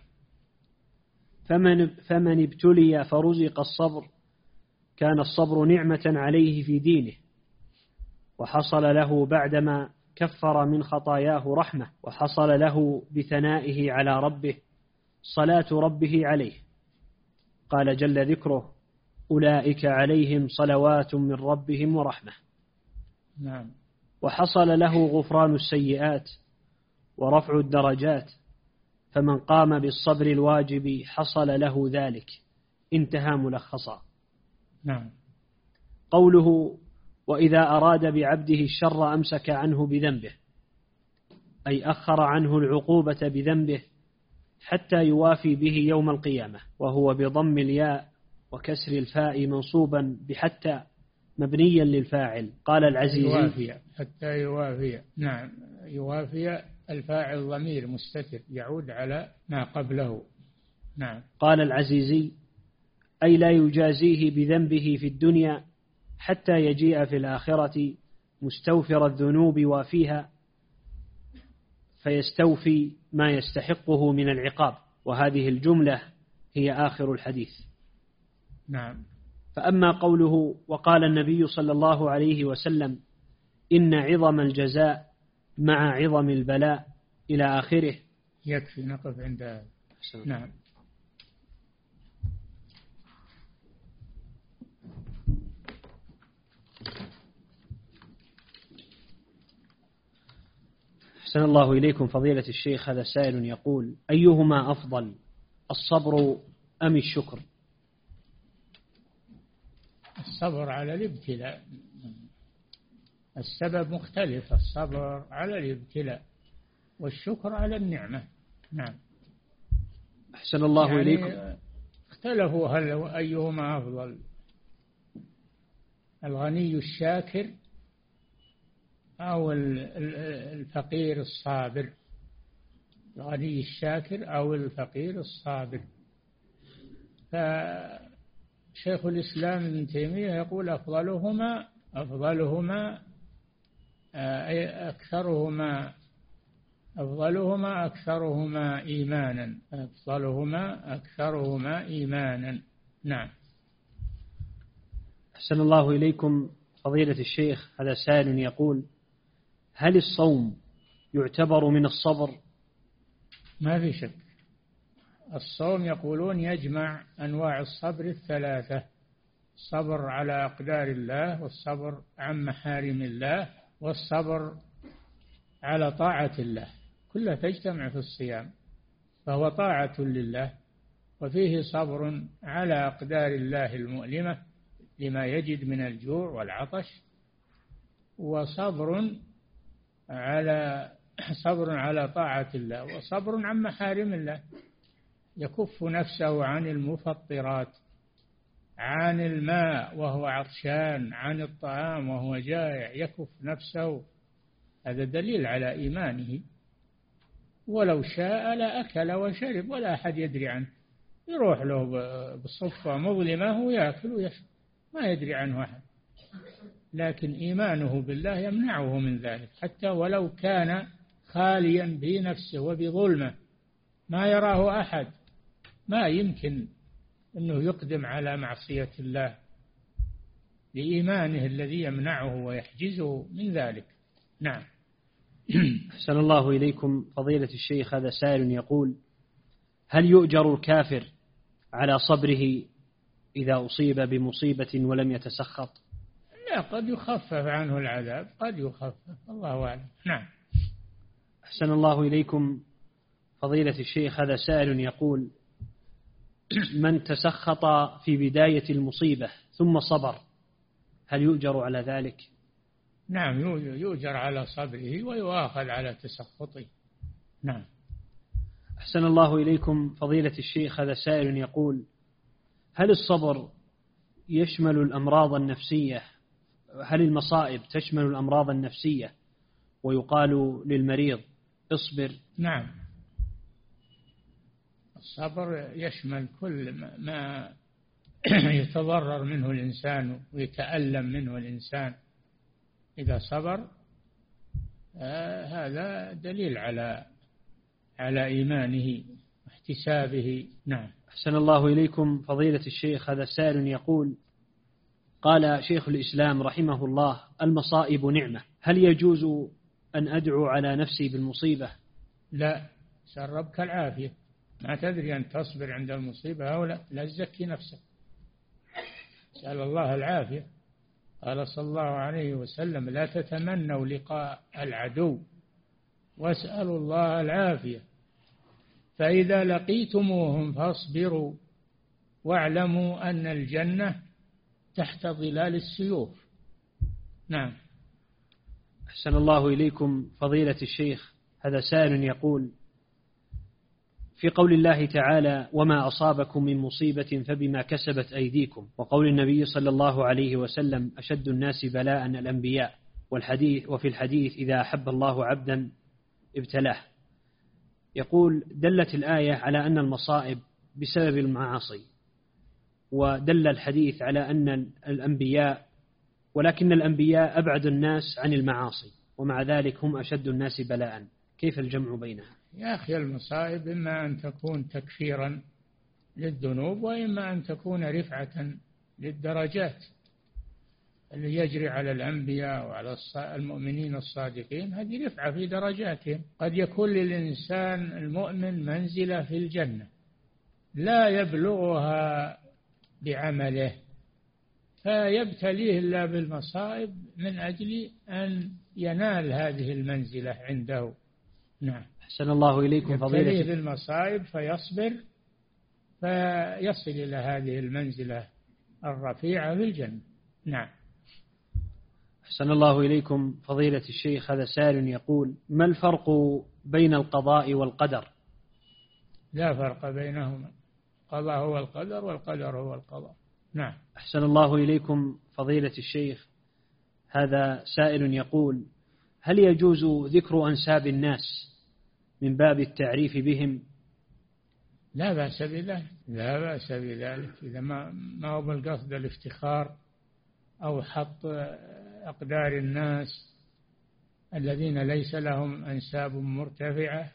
Speaker 3: فمن ابتلي فرزق الصبر كان الصبر نعمة عليه في دينه، وحصل له بعدما كفر من خطاياه رحمة، وحصل له بثنائه على ربه صلاة ربه عليه. قال جل ذكره: أولئك عليهم صلوات من ربهم ورحمة.
Speaker 4: نعم.
Speaker 3: وحصل له غفران السيئات ورفع الدرجات، فمن قام بالصبر الواجب حصل له ذلك. انتهى ملخصا.
Speaker 4: نعم.
Speaker 3: قوله وإذا أراد بعبده الشر أمسك عنه بذنبه، أي أخر عنه العقوبة بذنبه حتى يوافي به يوم القيامة، وهو بضم الياء وكسر الفاء منصوبا بحتى مبنيا للفاعل. قال العزيزي
Speaker 4: حتى يوافي. نعم، يوافي الفاعل ضمير مستتر يعود على ما قبله. نعم.
Speaker 3: قال العزيزي أي لا يجازيه بذنبه في الدنيا حتى يجيء في الآخرة مستوفر الذنوب وافيها فيستوفي ما يستحقه من العقاب. وهذه الجملة هي آخر الحديث.
Speaker 4: نعم.
Speaker 3: فأما قوله وقال النبي صلى الله عليه وسلم إن عظم الجزاء مع عظم البلاء إلى آخره،
Speaker 4: يكفي نقف عند هذا. نعم.
Speaker 3: أحسن الله إليكم فضيلة الشيخ. هذا سائل يقول أيهما أفضل، الصبر أم الشكر؟
Speaker 4: الصبر على الابتلاء، السبب مختلف، الصبر على الابتلاء والشكر على النعمة. نعم.
Speaker 3: أحسن الله إليكم.
Speaker 4: اختلفوا هل أيهما أفضل، الغني الشاكر أو الفقير الصابر، الغني الشاكر أو الفقير الصابر. فشيخ الإسلام ابن تيمية يقول أفضلهما أكثرهما إيمانا. نعم.
Speaker 3: أحسن الله إليكم فضيلة الشيخ. هذا سائل يقول هل الصوم يعتبر من الصبر؟
Speaker 4: ما في شك، الصوم يقولون يجمع أنواع الصبر الثلاثة: الصبر على أقدار الله، والصبر عن محارم الله، والصبر على طاعة الله، كلها تجتمع في الصيام، فهو طاعة لله، وفيه صبر على أقدار الله المؤلمة لما يجد من الجوع والعطش، وصبر على طاعة الله، وصبر عن محارم الله، يكف نفسه عن المفطرات، عن الماء وهو عطشان، عن الطعام وهو جائع، يكف نفسه. هذا دليل على إيمانه. ولو شاء لأكل وشرب ولا أحد يدري عنه، يروح له بصفة مظلمة ويأكل ويشرب ما يدري عنه أحد، لكن إيمانه بالله يمنعه من ذلك، حتى ولو كان خاليا بنفسه وبظلمه ما يراه أحد، ما يمكن أنه يقدم على معصية الله لإيمانه الذي يمنعه ويحجزه من ذلك. نعم.
Speaker 3: أحسن الله إليكم فضيلة الشيخ. هذا سائل يقول هل يؤجر الكافر على صبره إذا أصيب بمصيبة ولم يتسخط؟
Speaker 4: لا، قد يخفف عنه العذاب، قد يخفف، الله أعلم. نعم.
Speaker 3: أحسن الله إليكم فضيلة الشيخ. هذا سائل يقول من تسخط في بداية المصيبة ثم صبر هل يؤجر على ذلك؟
Speaker 4: نعم، يؤجر على صبره ويؤاخذ على تسخطه. نعم.
Speaker 3: أحسن الله إليكم فضيلة الشيخ. هذا سائل يقول هل الصبر يشمل الأمراض النفسية؟ هل المصائب تشمل الأمراض النفسية ويقال للمريض اصبر؟
Speaker 4: نعم، الصبر يشمل كل ما يتضرر منه الإنسان ويتألم منه الإنسان. إذا صبر هذا دليل على إيمانه واحتسابه. نعم.
Speaker 3: أحسن الله إليكم فضيلة الشيخ. هذا سائل يقول قال شيخ الإسلام رحمه الله المصائب نعمة، هل يجوز أن أدعو على نفسي بالمصيبة؟
Speaker 4: لا، سربك العافية، ما تدري أن تصبر عند المصيبة أو لا تزكي نفسك، سأل الله العافية. قال صلى الله عليه وسلم لا تتمنوا لقاء العدو واسألوا الله العافية، فإذا لقيتموهم فاصبروا واعلموا أن الجنة تحت ظلال السيوف. نعم.
Speaker 3: أحسن الله إليكم فضيلة الشيخ، هذا سائل يقول: في قول الله تعالى: وما أصابكم من مصيبة فبما كسبت أيديكم، وقول النبي صلى الله عليه وسلم: أشد الناس بلاء الأنبياء، وفي الحديث: إذا أحب الله عبدا ابتلاه. يقول: دلت الآية على أن المصائب بسبب المعاصي، ودل الحديث على أن الأنبياء، ولكن الأنبياء أبعد الناس عن المعاصي، ومع ذلك هم أشد الناس بلاء، كيف الجمع بينها؟
Speaker 4: يا أخي، المصائب إما أن تكون تكفيرا للذنوب، وإما أن تكون رفعة للدرجات. اللي يجري على الأنبياء وعلى المؤمنين الصادقين هذه رفعة في درجاتهم. قد يكون للإنسان المؤمن منزلة في الجنة لا يبلغها بعمله، فيبتليه الله بالمصائب من أجل أن ينال هذه المنزلة عنده. نعم.
Speaker 3: أحسن الله إليكم فضيلة.
Speaker 4: يبتليه بالمصائب فيصبر فيصل إلى هذه المنزلة الرفيعة في الجنة. نعم.
Speaker 3: أحسن الله إليكم فضيلة الشيخ، هذا سائل يقول: ما الفرق بين القضاء والقدر؟
Speaker 4: لا فرق بينهما، القضاء هو القدر والقدر هو القضاء. نعم.
Speaker 3: أحسن الله إليكم فضيلة الشيخ، هذا سائل يقول: هل يجوز ذكر أنساب الناس من باب التعريف بهم؟
Speaker 4: لا بأس بذلك، لا بأس بذلك، إذا ما هو بالقصد الافتخار أو حط أقدار الناس الذين ليس لهم أنساب مرتفعة،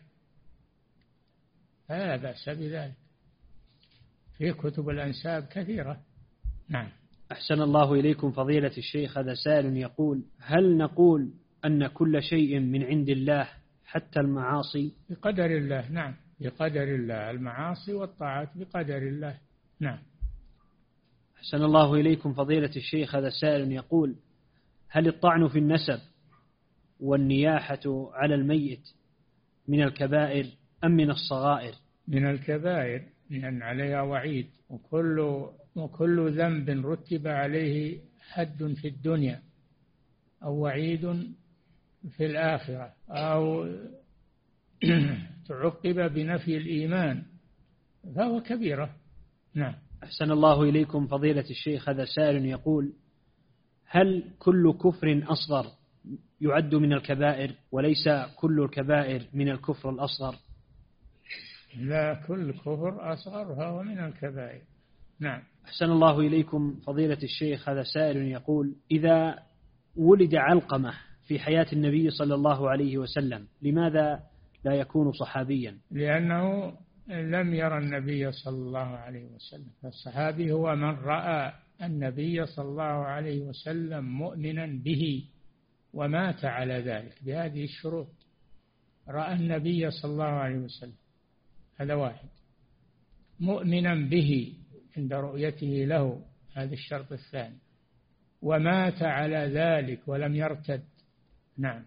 Speaker 4: لا بأس بذلك، في كتب الأنساب كثيرة. نعم.
Speaker 3: أحسن الله إليكم فضيلة الشيخ، هذا سائل يقول: هل نقول أن كل شيء من عند الله حتى المعاصي؟
Speaker 4: بقدر الله. نعم، بقدر الله، المعاصي والطاعات بقدر الله. نعم.
Speaker 3: أحسن الله إليكم فضيلة الشيخ، هذا سائل يقول: هل الطعن في النسب والنياحة على الميت من الكبائر أم من الصغائر؟
Speaker 4: من الكبائر، لأن عليها وعيد، وكل ذنب رتب عليه حد في الدنيا أو وعيد في الآخرة أو تعقب بنفي الإيمان فهو كبيرة. نعم.
Speaker 3: أحسن الله إليكم فضيلة الشيخ، هذا سائل يقول: هل كل كفر أصغر يعد من الكبائر وليس كل الكبائر من الكفر الأصغر؟
Speaker 4: لا، كل كفر أصغر فهو من الكبائر. نعم.
Speaker 3: أحسن الله إليكم فضيلة الشيخ، هذا سائل يقول: إذا ولد علقمة في حياة النبي صلى الله عليه وسلم لماذا لا يكون صحابيا؟
Speaker 4: لأنه لم يرى النبي صلى الله عليه وسلم. فالصحابي هو من رأى النبي صلى الله عليه وسلم مؤمنا به ومات على ذلك بهذه الشروط. رأى النبي صلى الله عليه وسلم، هذا واحد، مؤمنا به عند رؤيته له، هذا الشرط الثاني، ومات على ذلك ولم يرتد. نعم.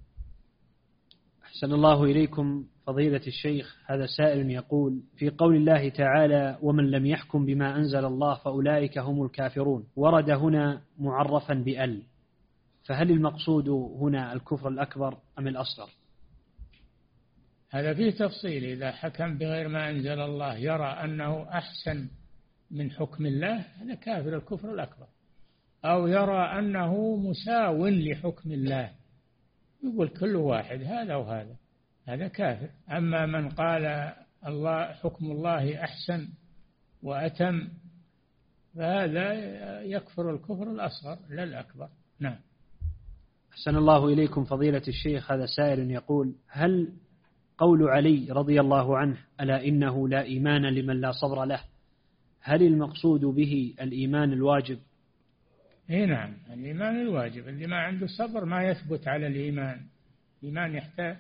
Speaker 3: أحسن الله إليكم فضيلة الشيخ، هذا سائل يقول: في قول الله تعالى: ومن لم يحكم بما أنزل الله فأولئك هم الكافرون، ورد هنا معرفا بأل، فهل المقصود هنا الكفر الأكبر أم الأصغر؟
Speaker 4: هذا فيه تفصيل. إذا حكم بغير ما أنزل الله يرى أنه أحسن من حكم الله، هذا كافر الكفر الأكبر. أو يرى أنه مساو لحكم الله، يقول كل واحد هذا وهذا، هذا كافر. أما من قال الله حكم الله أحسن وأتم فهذا يكفر الكفر الأصغر لا الأكبر. نعم.
Speaker 3: أحسن الله إليكم فضيلة الشيخ، هذا سائل يقول: هل قول علي رضي الله عنه: ألا إنه لا إيمان لمن لا صبر له، هل المقصود به الإيمان الواجب؟
Speaker 4: إيه نعم، الإيمان الواجب، اللي ما عنده صبر ما يثبت على الإيمان. الإيمان يحتاج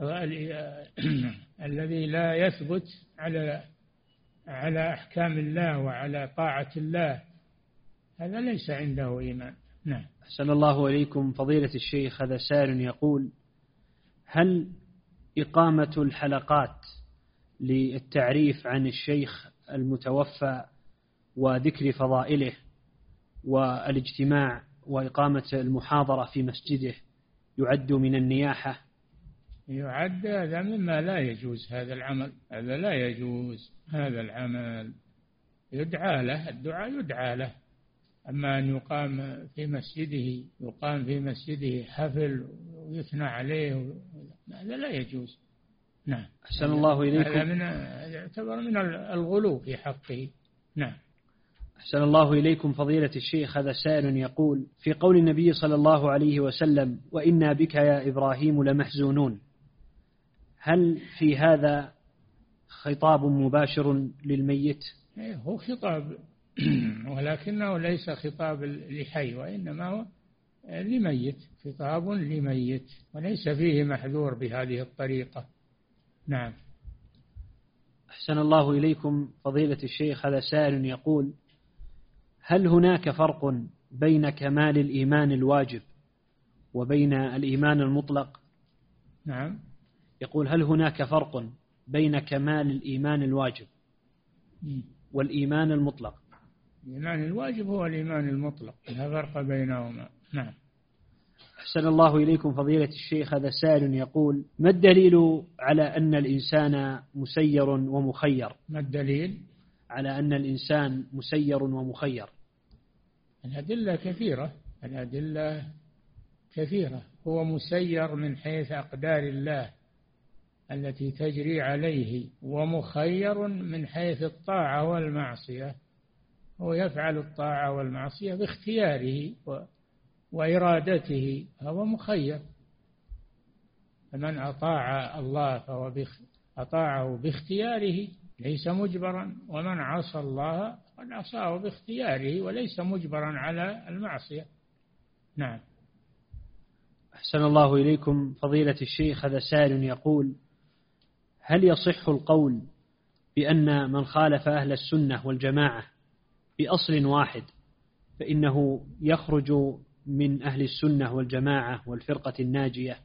Speaker 4: الذي لا يثبت على أحكام الله وعلى طاعة الله، هذا ليس عنده إيمان. نعم.
Speaker 3: أحسن الله إليكم فضيلة الشيخ، هذا سائل يقول: هل إقامة الحلقات للتعريف عن الشيخ المتوفى وذكر فضائله والاجتماع وإقامة المحاضرة في مسجده يعد من النياحة؟
Speaker 4: يعد هذا مما لا يجوز، هذا العمل هذا لا يجوز، هذا العمل يدعى له، الدعاء يدعى له. أما أن يقام في مسجده حفل ويثنى عليه، هذا لا يجوز. نعم.
Speaker 3: أحسن الله إليكم.
Speaker 4: هذا يعتبر من الغلو في حقه. نعم.
Speaker 3: أحسن الله إليكم فضيلة الشيخ. هذا سائل يقول: في قول النبي صلى الله عليه وسلم: وإنا بك يا إبراهيم لمحزونون، هل في هذا خطاب مباشر للميت؟
Speaker 4: هو خطاب ولكنه ليس خطاب لحي، وإنما هو لميت، خطاب لميت، وليس فيه محذور بهذه الطريقة. نعم.
Speaker 3: أحسن الله إليكم فضيلة الشيخ. هذا سائل يقول: هل هناك فرق بين كمال الإيمان الواجب وبين الإيمان المطلق؟
Speaker 4: نعم.
Speaker 3: يقول: هل هناك فرق بين كمال الإيمان الواجب والإيمان المطلق؟
Speaker 4: الإيمان الواجب هو الإيمان المطلق، لا فرق بينهما. نعم.
Speaker 3: أحسن الله إليكم فضيلة الشيخ. هذا سائل يقول: ما الدليل على أن الإنسان مسير ومخير؟
Speaker 4: ما الدليل
Speaker 3: على أن الإنسان مسير ومخير؟
Speaker 4: الأدلة كثيرة. هو مسير من حيث أقدار الله التي تجري عليه، ومخير من حيث الطاعة والمعصية، هو يفعل الطاعة والمعصية باختياره وإرادته، هو مخير. فمن أطاع الله فهو أطاعه باختياره ليس مجبرا، ومن عصى الله قد عصاه باختياره وليس مجبرا على المعصية. نعم.
Speaker 3: أحسن الله إليكم فضيلة الشيخ. هذا سائل يقول: هل يصح القول بأن من خالف أهل السنة والجماعة بأصل واحد فإنه يخرج من أهل السنة والجماعة والفرقة الناجية؟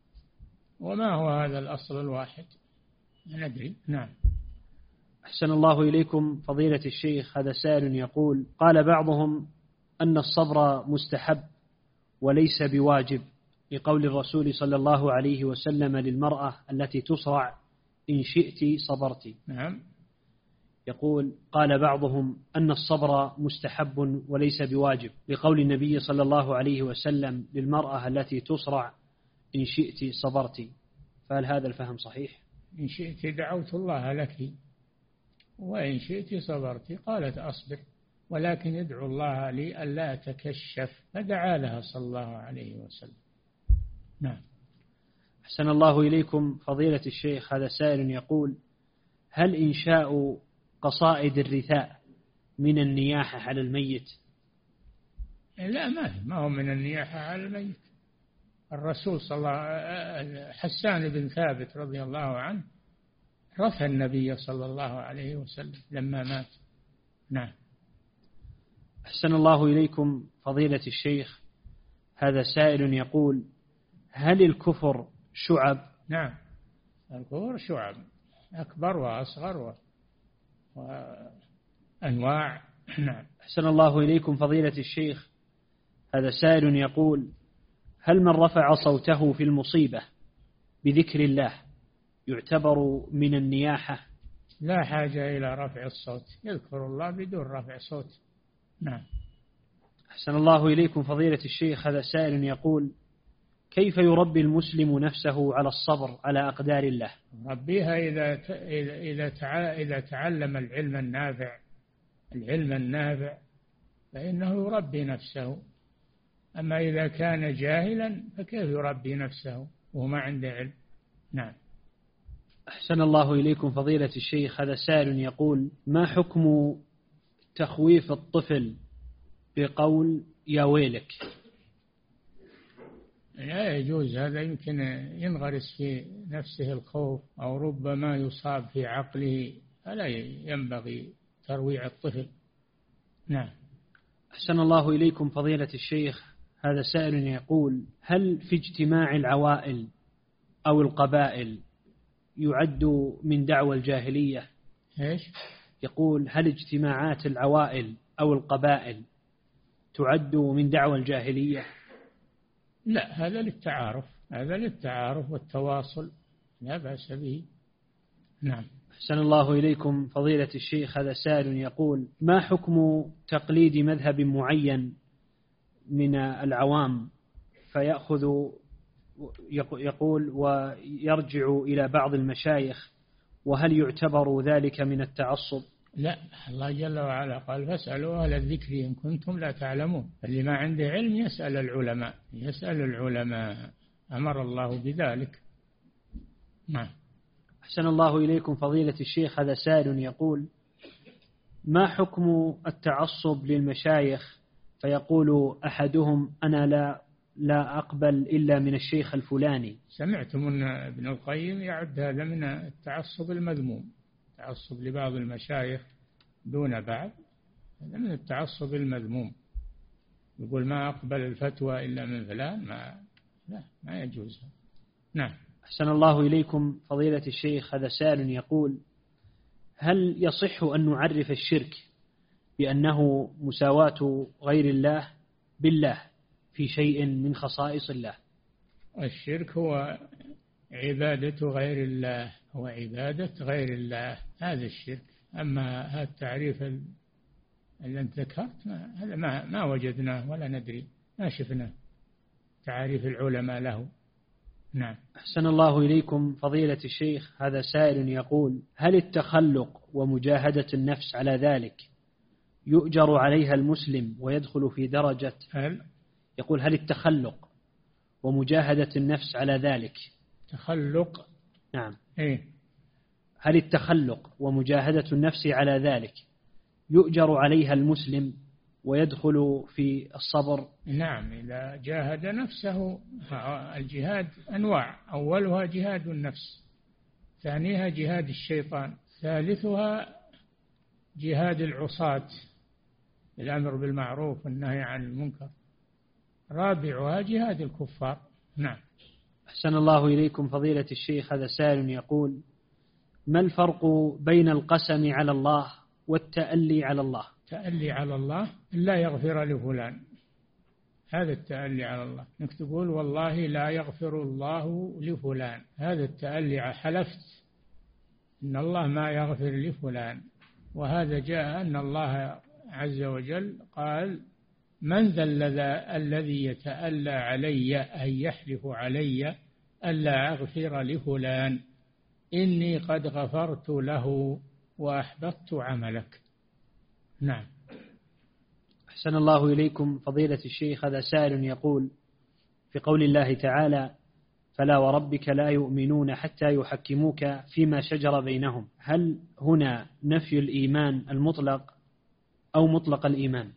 Speaker 4: وما هو هذا الأصل الواحد؟ ندري. نعم.
Speaker 3: أحسن الله إليكم فضيلة الشيخ. هذا سائل يقول: قال بعضهم أن الصبر مستحب وليس بواجب، لقول الرسول صلى الله عليه وسلم للمرأة التي تصرع: إن شئت صبرت.
Speaker 4: نعم.
Speaker 3: يقول: قال بعضهم أن الصبر مستحب وليس بواجب، لقول النبي صلى الله عليه وسلم للمرأة التي تصرع: إن شئت صبرت. فهل هذا الفهم صحيح؟
Speaker 4: إن شئت دعوت الله لك وإن شئت صبرت. قالت: أصبر، ولكن ادعو الله لي ألا أتكشف، فدعا لها صلى الله عليه وسلم. نعم.
Speaker 3: أحسن الله إليكم فضيلة الشيخ. هذا سائل يقول: هل إنشاء قصائد الرثاء من النياحة على الميت؟
Speaker 4: لا، ما هو من النياحة على الميت. الرسول صلى الله حسان بن ثابت رضي الله عنه رثى النبي صلى الله عليه وسلم لما مات. نعم.
Speaker 3: أحسن الله إليكم فضيلة الشيخ. هذا سائل يقول: هل الكفر شعب؟
Speaker 4: نعم، الكفر شعب، أكبر وأصغر وأنواع. نعم.
Speaker 3: أحسن الله إليكم فضيلة الشيخ. هذا سائل يقول: هل من رفع صوته في المصيبة بذكر الله يعتبر من النياحة؟
Speaker 4: لا حاجة إلى رفع الصوت، يذكر الله بدون رفع صوت. نعم.
Speaker 3: أحسن الله إليكم فضيلة الشيخ. هذا سائل يقول: كيف يربي المسلم نفسه على الصبر على أقدار الله؟
Speaker 4: ربيها إذا تعلم العلم النافع فإنه يربي نفسه. أما إذا كان جاهلا فكيف يربي نفسه وهو ما عنده علم؟ نعم.
Speaker 3: أحسن الله إليكم فضيلة الشيخ. هذا سائل يقول: ما حكم تخويف الطفل بقول يا ويلك؟
Speaker 4: لا يجوز هذا، يمكن ينغرس في نفسه الخوف أو ربما يصاب في عقله، فلا ينبغي ترويع الطفل. نعم.
Speaker 3: أحسن الله إليكم فضيلة الشيخ. هذا سائل يقول: هل في اجتماع العوائل أو القبائل يعد من دعوى الجاهلية؟
Speaker 4: إيش؟
Speaker 3: يقول: هل اجتماعات العوائل أو القبائل تعد من دعوى الجاهلية؟
Speaker 4: لا، هذا للتعارف والتواصل، لا بأس به. نعم.
Speaker 3: أحسن الله إليكم فضيلة الشيخ، هذا سائل يقول: ما حكم تقليد مذهب معين من العوام فيأخذ يقول ويرجع إلى بعض المشايخ، وهل يعتبر ذلك من التعصب؟
Speaker 4: لا، الله جل وعلا قال: فاسألوا أهل الذكر إن كنتم لا تعلمون. اللي ما عنده علم يسأل العلماء، أمر الله بذلك. نعم.
Speaker 3: أحسن الله إليكم فضيلة الشيخ، هذا سائل يقول: ما حكم التعصب للمشايخ فيقول أحدهم: أنا لا أقبل إلا من الشيخ الفلاني؟
Speaker 4: سمعتم أن ابن القيم يعد هذا من التعصب المذموم، تعصب لبعض المشايخ دون بعض، هذا من التعصب المذموم. يقول ما أقبل الفتوى إلا من فلان، ما يجوز. نعم.
Speaker 3: أحسن الله إليكم فضيلة الشيخ، هذا سائل يقول: هل يصح أن نعرف الشرك بأنه مساواة غير الله بالله في شيء من خصائص الله؟
Speaker 4: الشرك هو عبادة غير الله، هذا الشرك. أما هذا التعريف اللي أنت ذكرت هذا ما وجدناه ولا ندري، ما شفنا تعريف العلماء له. نعم.
Speaker 3: أحسن الله إليكم فضيلة الشيخ، هذا سائل يقول: هل التخلق ومجاهدة النفس على ذلك يؤجر عليها المسلم ويدخل في درجة يقول: هل التخلق ومجاهدة النفس على ذلك
Speaker 4: تخلق؟
Speaker 3: نعم.
Speaker 4: إيه؟
Speaker 3: هل التخلق ومجاهدة النفس على ذلك يؤجر عليها المسلم ويدخل في الصبر؟
Speaker 4: نعم، إذا جاهد نفسه. الجهاد أنواع: أولها جهاد النفس، ثانيها جهاد الشيطان، ثالثها جهاد العصاة، الأمر بالمعروف والنهي عن المنكر، رابعها جهاد الكفار. نعم.
Speaker 3: أحسن الله إليكم فضيلة الشيخ، هذا سائل يقول: ما الفرق بين القسم على الله والتألي على الله؟
Speaker 4: التألي على الله لا يغفر لفلان، هذا التألي على الله، انك تقول والله لا يغفر الله لفلان، هذا التألي، حلفت ان الله ما يغفر لفلان. وهذا جاء ان الله عز وجل قال: من ذا الذي يتألى علي، أي يحلف علي ألا أغفر لفلان، إني قد غفرت له وأحبطت عملك. نعم.
Speaker 3: أحسن الله إليكم فضيلة الشيخ، هذا سائل يقول: في قول الله تعالى: فلا وربك لا يؤمنون حتى يحكموك فيما شجر بينهم، هل هنا نفي الإيمان المطلق أو مطلق الإيمان؟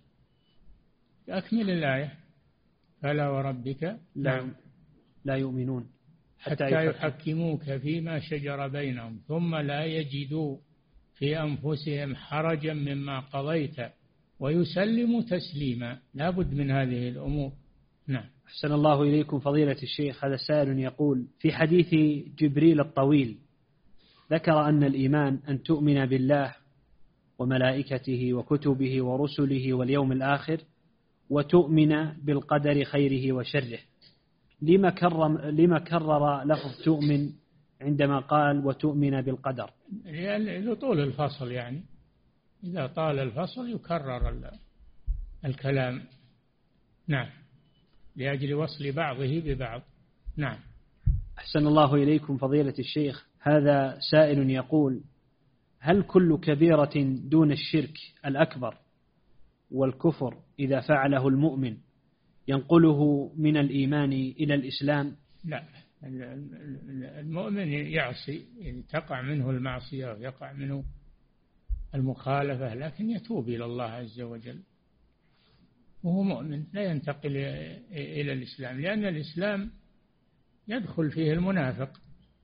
Speaker 4: أكمل الآية: فلا وربك
Speaker 3: لا يؤمنون
Speaker 4: حتى يحكموك فيما شجر بينهم ثم لا يجدوا في أنفسهم حرجا مما قضيت ويسلموا تسليما. لا بد من هذه الأمور. نعم.
Speaker 3: أحسن الله إليكم فضيلة الشيخ، هذا سائل يقول: في حديث جبريل الطويل ذكر أن الإيمان أن تؤمن بالله وملائكته وكتبه ورسله واليوم الآخر وتؤمن بالقدر خيره وشره. لما كرر لفظ تؤمن عندما قال وتؤمن بالقدر؟
Speaker 4: لطول الفصل، يعني إذا طال الفصل يكرر الكلام. نعم، لأجل وصل بعضه ببعض. نعم.
Speaker 3: أحسن الله إليكم فضيلة الشيخ، هذا سائل يقول: هل كل كبيرة دون الشرك الأكبر والكفر إذا فعله المؤمن ينقله من الإيمان إلى الإسلام؟
Speaker 4: لا، المؤمن يعصي، يعني تقع منه المعصية ويقع منه المخالفة، لكن يتوب إلى الله عز وجل وهو مؤمن، لا ينتقل إلى الإسلام، لأن الإسلام يدخل فيه المنافق،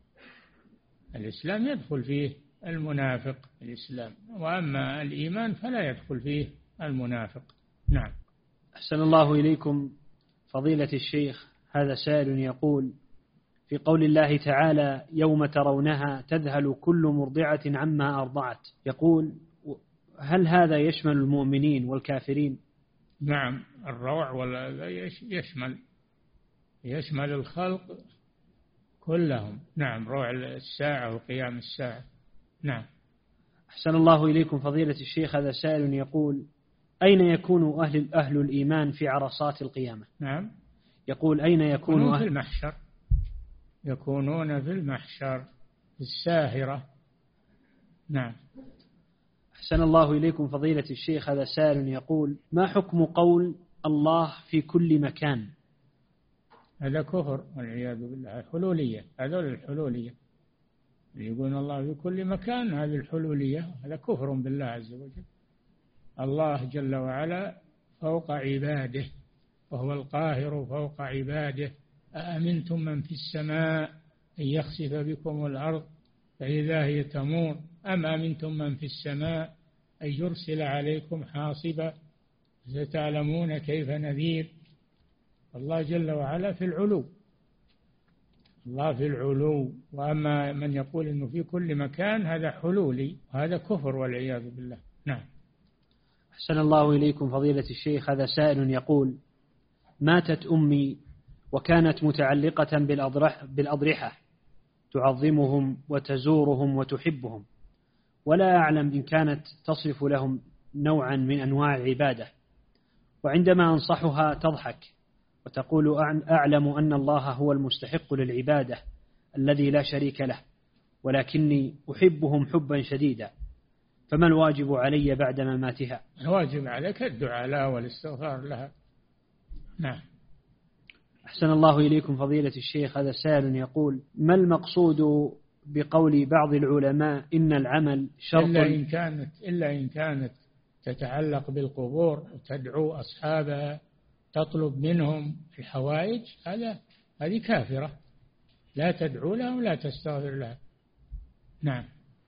Speaker 4: الإسلام يدخل فيه المنافق الإسلام، وأما الإيمان فلا يدخل فيه المنافق. نعم.
Speaker 3: أحسن الله إليكم فضيلة الشيخ، هذا سائل يقول: في قول الله تعالى: يوم ترونها تذهل كل مرضعة عما أرضعت، يقول: هل هذا يشمل المؤمنين والكافرين؟
Speaker 4: نعم، الروع ولا يشمل الخلق كلهم. نعم، روع الساعة وقيام الساعة. نعم.
Speaker 3: أحسن الله إليكم فضيلة الشيخ، هذا سائل يقول: أين يكون أهل الإيمان في عرصات القيامة؟
Speaker 4: نعم،
Speaker 3: يقول: أين يكون
Speaker 4: في المحشر، يكونون في المحشر الساهرة. نعم.
Speaker 3: أحسن الله إليكم فضيلة الشيخ، هذا سائل يقول: ما حكم قول الله في كل مكان؟
Speaker 4: هذا كفر والعياذ بالله، الحلولية، هذول الحلولية يقولون الله في كل مكان، هذه الحلولية، هذا كفر بالله عز وجل. الله جل وعلا فوق عباده، وهو القاهر فوق عباده. أأمنتم من في السماء أن يخسف بكم الأرض فإذا هي تمور، أم أمنتم من في السماء أن يرسل عليكم حاصبا ستعلمون كيف نذير. الله جل وعلا في العلو، الله في العلو. وأما من يقول إنه في كل مكان هذا حلولي، وهذا كفر والعياذ بالله. نعم.
Speaker 3: أحسن الله إليكم فضيلة الشيخ، هذا سائل يقول: ماتت أمي وكانت متعلقة بالأضرحة، تعظمهم وتزورهم وتحبهم، ولا أعلم إن كانت تصرف لهم نوعا من أنواع العبادة، وعندما أنصحها تضحك وتقول: أعلم أن الله هو المستحق للعبادة الذي لا شريك له، ولكني أحبهم حبا شديدا، فما الواجب علي بعد مماتها؟
Speaker 4: الواجب عليك الدعاء لها والاستغفار لها. نعم.
Speaker 3: أحسن الله إليكم فضيلة الشيخ، هذا سائل يقول: ما المقصود بقول بعض العلماء إن العمل شرط
Speaker 4: إلا إن كانت تتعلق بالقبور وتدعو أصحابها تطلب منهم الحوائج، هذه كافرة، لا تدعو لها ولا تستغفر لها. نعم.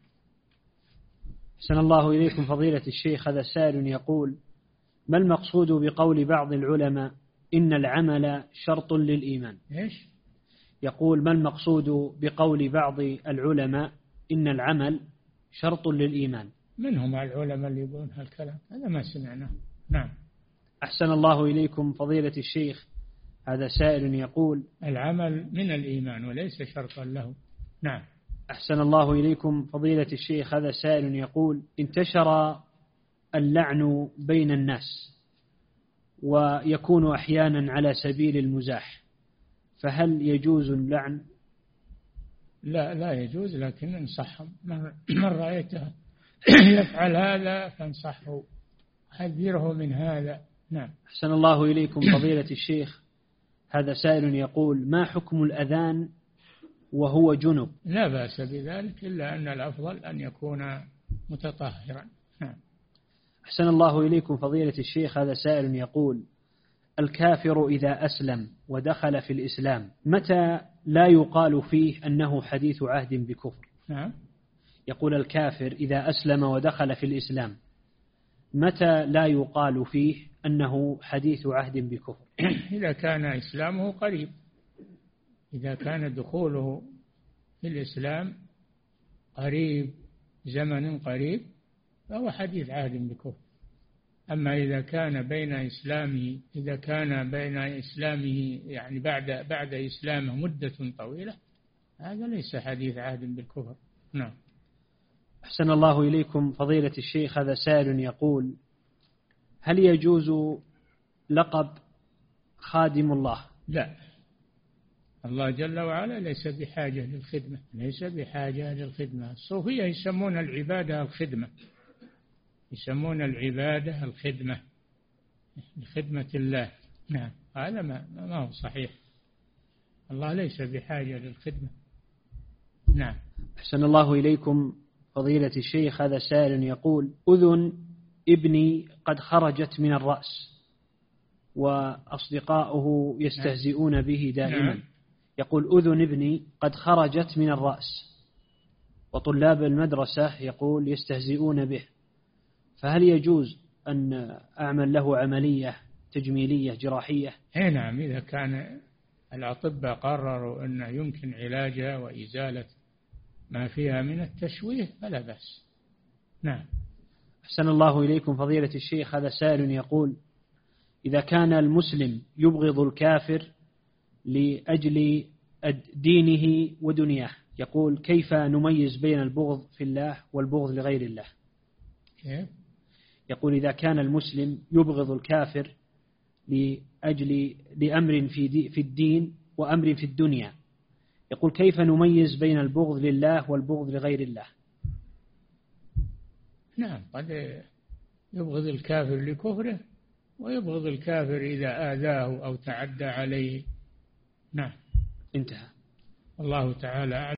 Speaker 3: أحسن الله إليكم فضيلة الشيخ، هذا سائل يقول: ما المقصود بقول بعض العلماء إن العمل شرط للإيمان؟
Speaker 4: إيش؟
Speaker 3: يقول: ما المقصود بقول بعض العلماء إن العمل شرط للإيمان؟
Speaker 4: من هم العلماء اللي يقولون هالكلام؟ هذا ما سمعناه. نعم.
Speaker 3: أحسن الله إليكم فضيلة الشيخ، هذا سائل يقول:
Speaker 4: العمل من الإيمان وليس شرطا له. نعم.
Speaker 3: أحسن الله إليكم فضيلة الشيخ، هذا سائل يقول: انتشر اللعن بين الناس ويكون أحيانا على سبيل المزاح، فهل يجوز اللعن؟
Speaker 4: لا يجوز، لكن انصحهم. من رأيته يفعل هذا فانصحه، حذره من هذا. نعم.
Speaker 3: أحسن الله إليكم فضيلة الشيخ، هذا سائل يقول: ما حكم الأذان وهو جنب؟
Speaker 4: لا بأس بذلك، إلا أن الأفضل أن يكون متطهرا. نعم.
Speaker 3: أحسن الله إليكم فضيلة الشيخ، هذا سائل يقول: الكافر إذا أسلم ودخل في الإسلام متى لا يقال فيه أنه حديث عهد بكفر؟
Speaker 4: نعم.
Speaker 3: يقول: الكافر إذا أسلم ودخل في الإسلام متى لا يقال فيه أنه حديث عهد بكفر؟
Speaker 4: إذا كان إسلامه قريب، إذا كان دخوله في الإسلام قريب، زمن قريب، فهو حديث عهد بكفر. أما إذا كان بين إسلامه يعني بعد إسلامه مدة طويلة، هذا ليس حديث عهد بالكفر. نعم.
Speaker 3: أحسن الله إليكم فضيلة الشيخ، هذا سائل يقول: هل يجوز لقب خادم الله؟
Speaker 4: لا، الله جل وعلا ليس بحاجة للخدمة، ليس بحاجة للخدمة. الصوفية يسمون العبادة الخدمة، يسمون العبادة الخدمة، لخدمة الله. نعم. هذا ما هو صحيح، الله ليس بحاجة للخدمة. نعم.
Speaker 3: أحسن الله إليكم فضيلة الشيخ، هذا سائل يقول: أذن ابني قد خرجت من الرأس وأصدقاؤه يستهزئون به دائما.
Speaker 4: نعم.
Speaker 3: يقول: أذن ابني قد خرجت من الرأس وطلاب المدرسة يقول يستهزئون به، فهل يجوز أن أعمل له عملية تجميلية جراحية؟
Speaker 4: نعم، إذا كان الأطباء قرروا أنه يمكن علاجها وإزالة ما فيها من التشويه فلا بأس. نعم.
Speaker 3: أحسن الله إليكم فضيلة الشيخ، هذا سائل يقول: إذا كان المسلم يبغض الكافر لأجل دينه ودنياه، يقول كيف نميز بين البغض في الله والبغض لغير الله؟ يقول إذا كان المسلم يبغض الكافر لأمر في الدين وأمر في الدنيا، يقول كيف نميز بين البغض لله والبغض لغير الله؟
Speaker 4: نعم، قد يبغض الكافر لكفره، ويبغض الكافر إذا آذاه أو تعدى عليه. نعم،
Speaker 3: انتهى.
Speaker 4: الله تعالى أعلم.